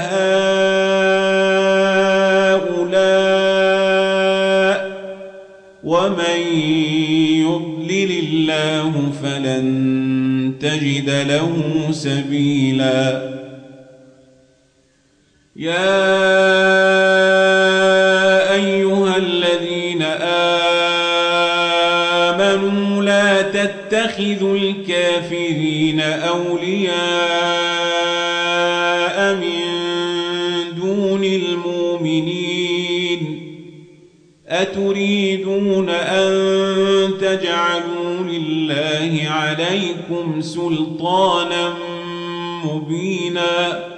هؤلاء ومن يضلل الله فلن تجد له سبيلا يا أيها الذين آمنوا لا تتخذوا الكافرين أولياء من دون المؤمنين أتريدون أن تجعلوا لله عليكم سلطانا مبينا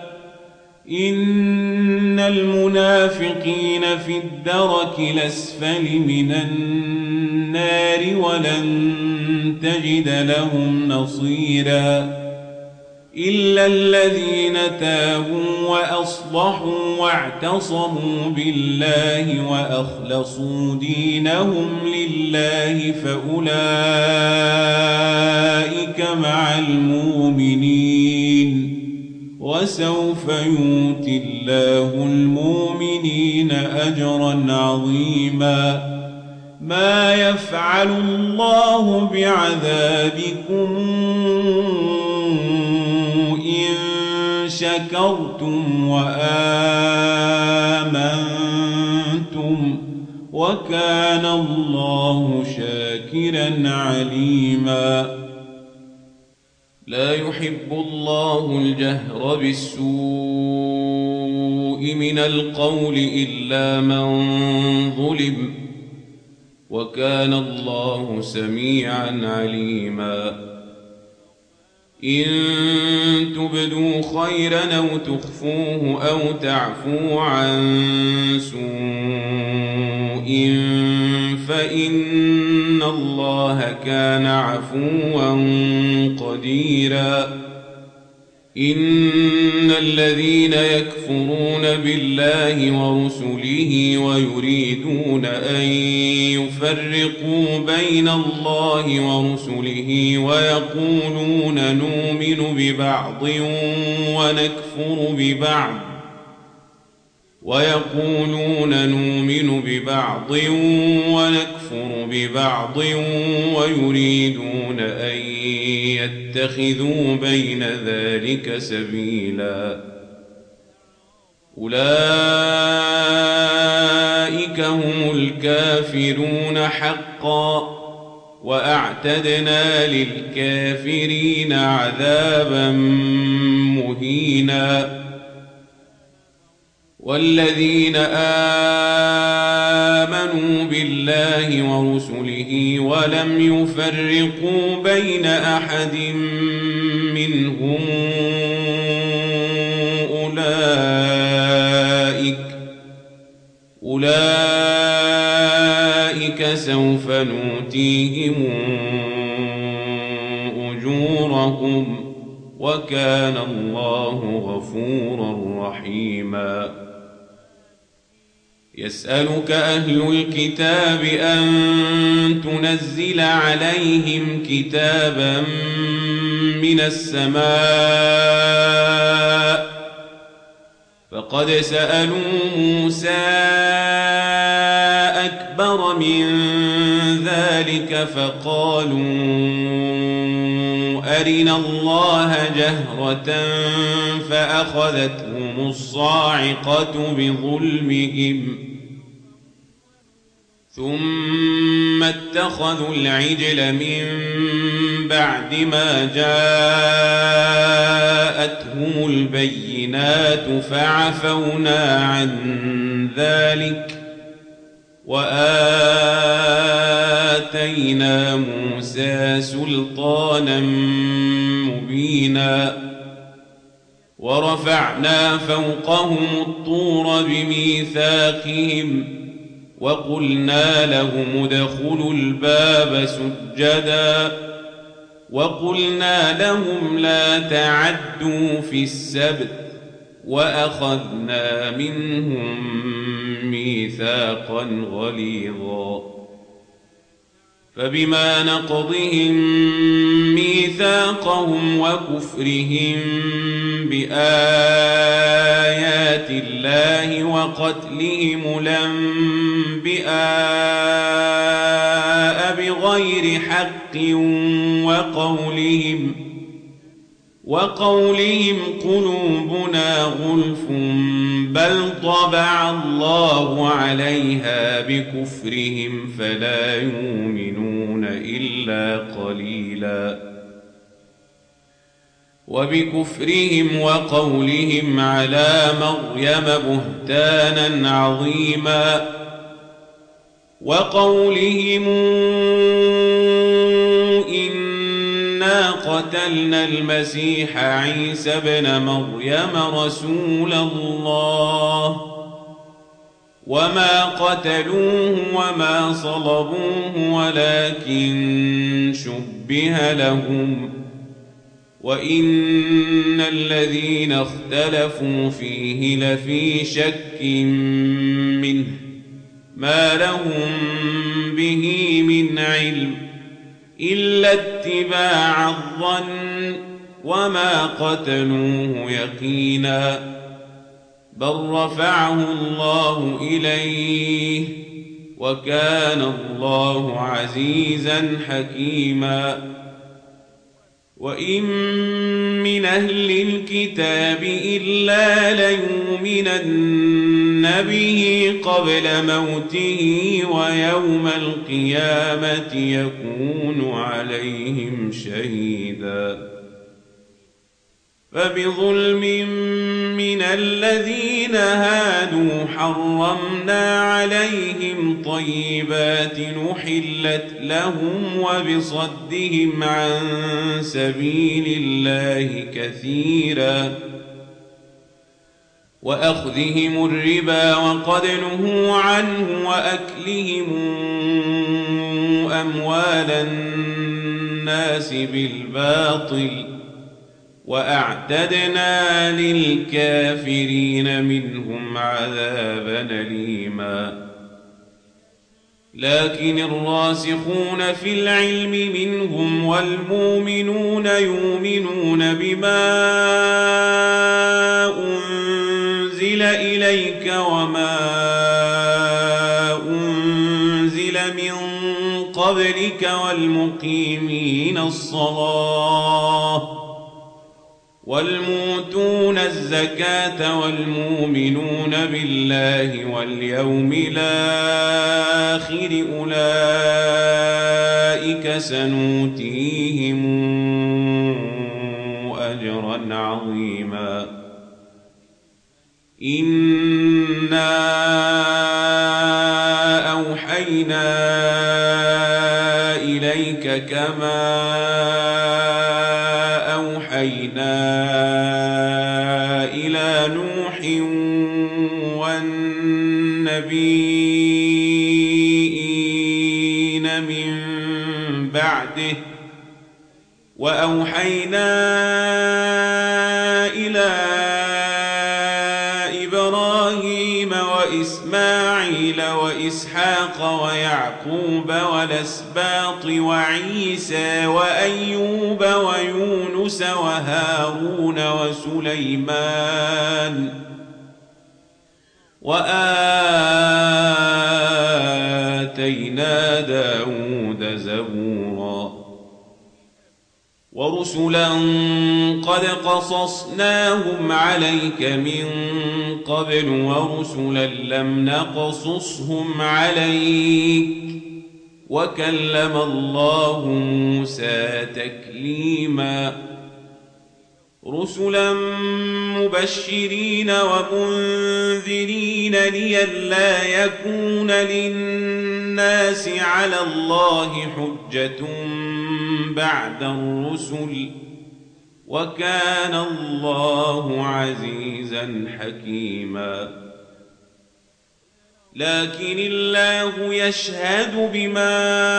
إن المنافقين في الدرك الأسفل من النار ولن تجد لهم نصيرا إلا الذين تابوا وأصلحوا واعتصموا بالله وأخلصوا دينهم لله فأولئك مع المؤمنين وسوف يؤتي الله المؤمنين أجرا عظيما ما يفعل الله بعذابكم إن شكرتم وآمنتم وكان الله شاكرا عليما لا يحب الله الجهر بالسوء من القول إلا من ظلم وكان الله سميعا عليما إن تبدوا خيرا أو تخفوه أو تعفوا عن سوء فإن الله كان عفوا قديرا إن الذين يكفرون بالله ورسله ويريدون أن يفرقوا بين الله ورسله ويقولون نؤمن ببعض ونكفر ببعض ويقولون نؤمن ببعض ونكفر ببعض ويريدون أن يتخذوا بين ذلك سبيلا أولئك هم الكافرون حقا وأعتدنا للكافرين عذابا مهينا والذين آمنوا بالله ورسله ولم يفرقوا بين أحد منهم أولئك أولئك سوف نؤتيهم أجورهم وكان الله غفورا رحيما. يسألك أهل الكتاب أن تنزل عليهم كتابا من السماء فقد سألوا موسى أكبر من ذلك فقالوا أرنا الله جهرة فأخذتهم الصاعقة بظلمهم ثم اتخذوا العجل من بعد ما جاءتهم البينات فعفونا عن ذلك وآتينا موسى سلطانا مبينا ورفعنا فوقهم الطور بميثاقهم وقلنا لهم ادخلوا الباب سجدا وقلنا لهم لا تعدوا في السبت وأخذنا منهم ميثاقا غليظا فبما نقضهم ميثاقهم وكفرهم بآيات الله وقتلهم الأنبياء بغير حق وقولهم وقولهم قلوبنا غلف بل طبع الله عليها بكفرهم فلا يؤمنون إلا قليلا وبكفرهم وقولهم على مريم بهتانا عظيما وقولهم إنا قتلنا المسيح عيسى ابن مريم رسول الله وما قتلوه وما صلبوه ولكن شبه لهم وإن الذين اختلفوا فيه لفي شك منه ما لهم به من علم إلا اتباع الظن وما قتلوه يقينا بل رفعه الله إليه وكان الله عزيزا حكيما. وإن من أهل الكتاب إلا ليؤمنن به قبل موته ويوم القيامة يكون عليهم شهيدا فبظلم من الذين هادوا حرمنا عليهم طيبات نحلت لهم وبصدهم عن سبيل الله كثيرا وأخذهم الربا وقد نهوا عنه وأكلهم أموال الناس بالباطل وأعتدنا للكافرين منهم عذابا أليما. لكن الراسخون في العلم منهم والمؤمنون يؤمنون بما أنزل إليك وما أنزل من قبلك والمقيمين الصلاة والموتون الزكاة والمؤمنون بالله واليوم الآخر أولئك سنؤتيهم أجرا عظيما. إنا أوحينا إليك كما أوحينا إلى نوح والنبيين من بعده وأوحينا إلى إبراهيم وإسماعيل وإسحاق ويعقوب والأسباط وعيسى وأيوب ويونس وهارون وسليمان وآتينا داود زبورا ورسلا قد قصصناهم عليك من قبل ورسلا لم نقصصهم عليك وكلم الله موسى تكليما رسلا مبشرين ومنذرين لئلا يكون للناس على الله حجة بعد الرسل وكان الله عزيزا حكيما لكن الله يشهد بما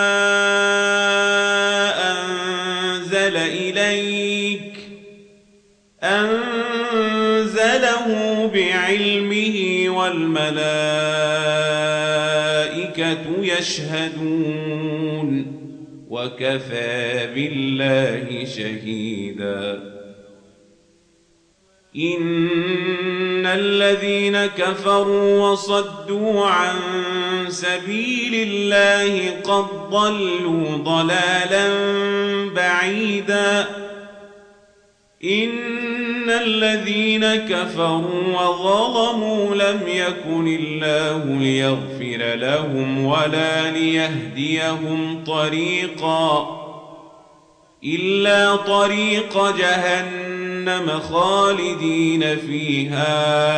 أنزل إليك أنزله بعلمه والملائكة يشهدون وكفى بالله شهيدا إن الذين كفروا وصدوا عن سبيل الله قد ضلوا ضلالا بعيدا إن الذين كفروا وظلموا لم يكن الله ليغفر لهم ولا ليهديهم طريقا إلا طريق جهنم خالدين فيها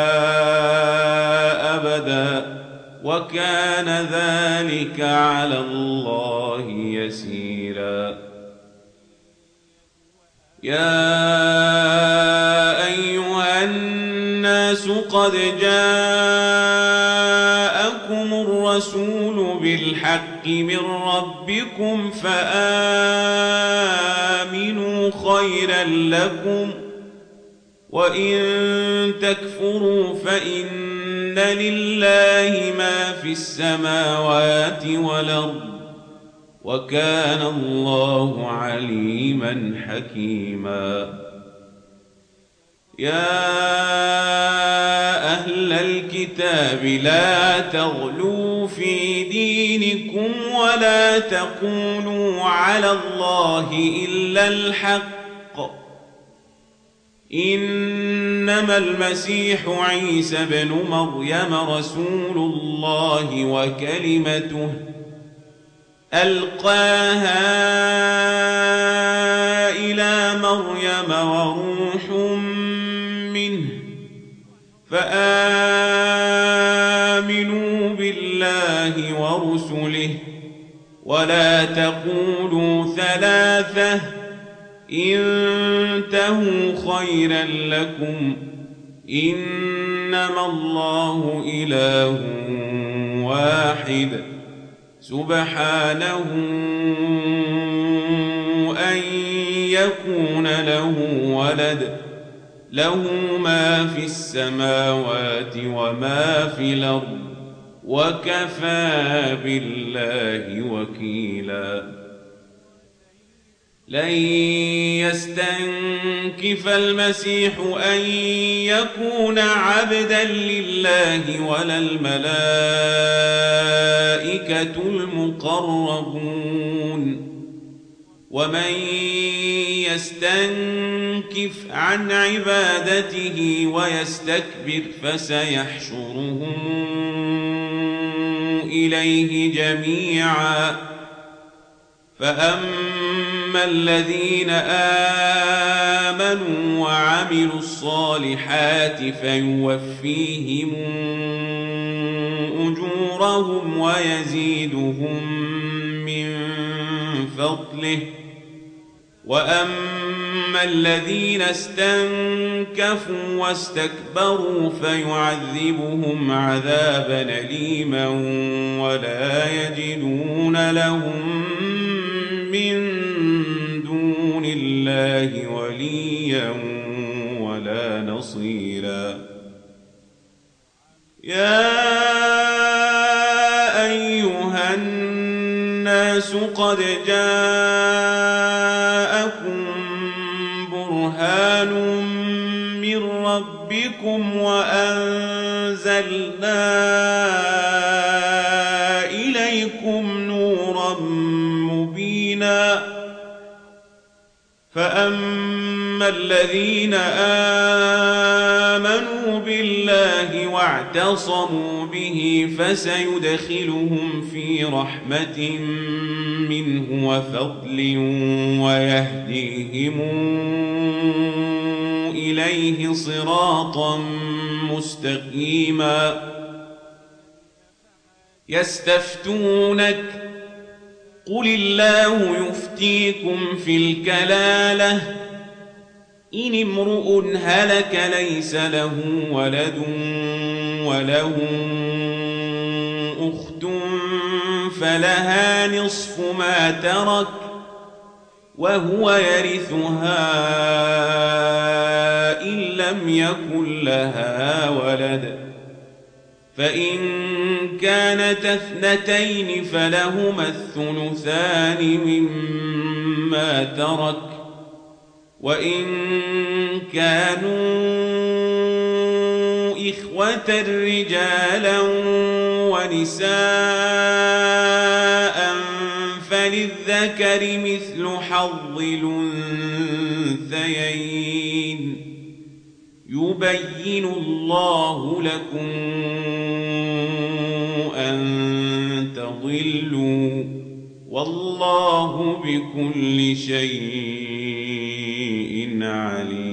أبدا وكان ذلك على الله يسيرا يا أيها الناس قد جاءكم الرسول بالحق من ربكم فآمنوا خيرا لكم وإن تكفروا فإن لله ما في السماوات والأرض وكان الله عليما حكيما يا أهل الكتاب لا تغلوا في دينكم ولا تقولوا على الله إلا الحق إنما المسيح عيسى بن مريم رسول الله وكلمته ألقاها إلى مريم وروح منه فآمنوا بالله ورسله ولا تقولوا ثلاثة انتهوا خيرا لكم إنما الله إله واحد سبحانه أن يكون له ولد له ما في السماوات وما في الأرض وكفى بالله وكيلا لن يستنكف المسيح أن يكون عبدا لله ولا الملائكة المقربون ومن يستنكف عن عبادته ويستكبر فسيحشرهم إليه جميعا فأما الذين آمنوا وعملوا الصالحات فيوفيهم أجورهم ويزيدهم من فضله وأما الذين استنكفوا واستكبروا فيعذبهم عذابا أليما ولا يجدون لهم من دون الله بالله وليا ولا نصيرا يا أيها الناس قد جاءكم برهان من ربكم وأنزلنا إليكم نورا مبينا فأما الذين آمنوا بالله واعتصموا به فسيدخلهم في رحمة منه وفضل ويهديهم إليه صراطا مستقيما يستفتونك قل الله يفتيكم في الكلالة إن امرؤ هلك ليس له ولد وله أخت فلها نصف ما ترك وهو يرثها إن لم يكن لها ولد فإن كانت اثنتين فلهما الثلثان مما ترك وإن كانوا إخوة رجالا ونساء فللذكر مثل حظ الأنثيين يبين الله لكم أن تضلوا والله بكل شيء عليم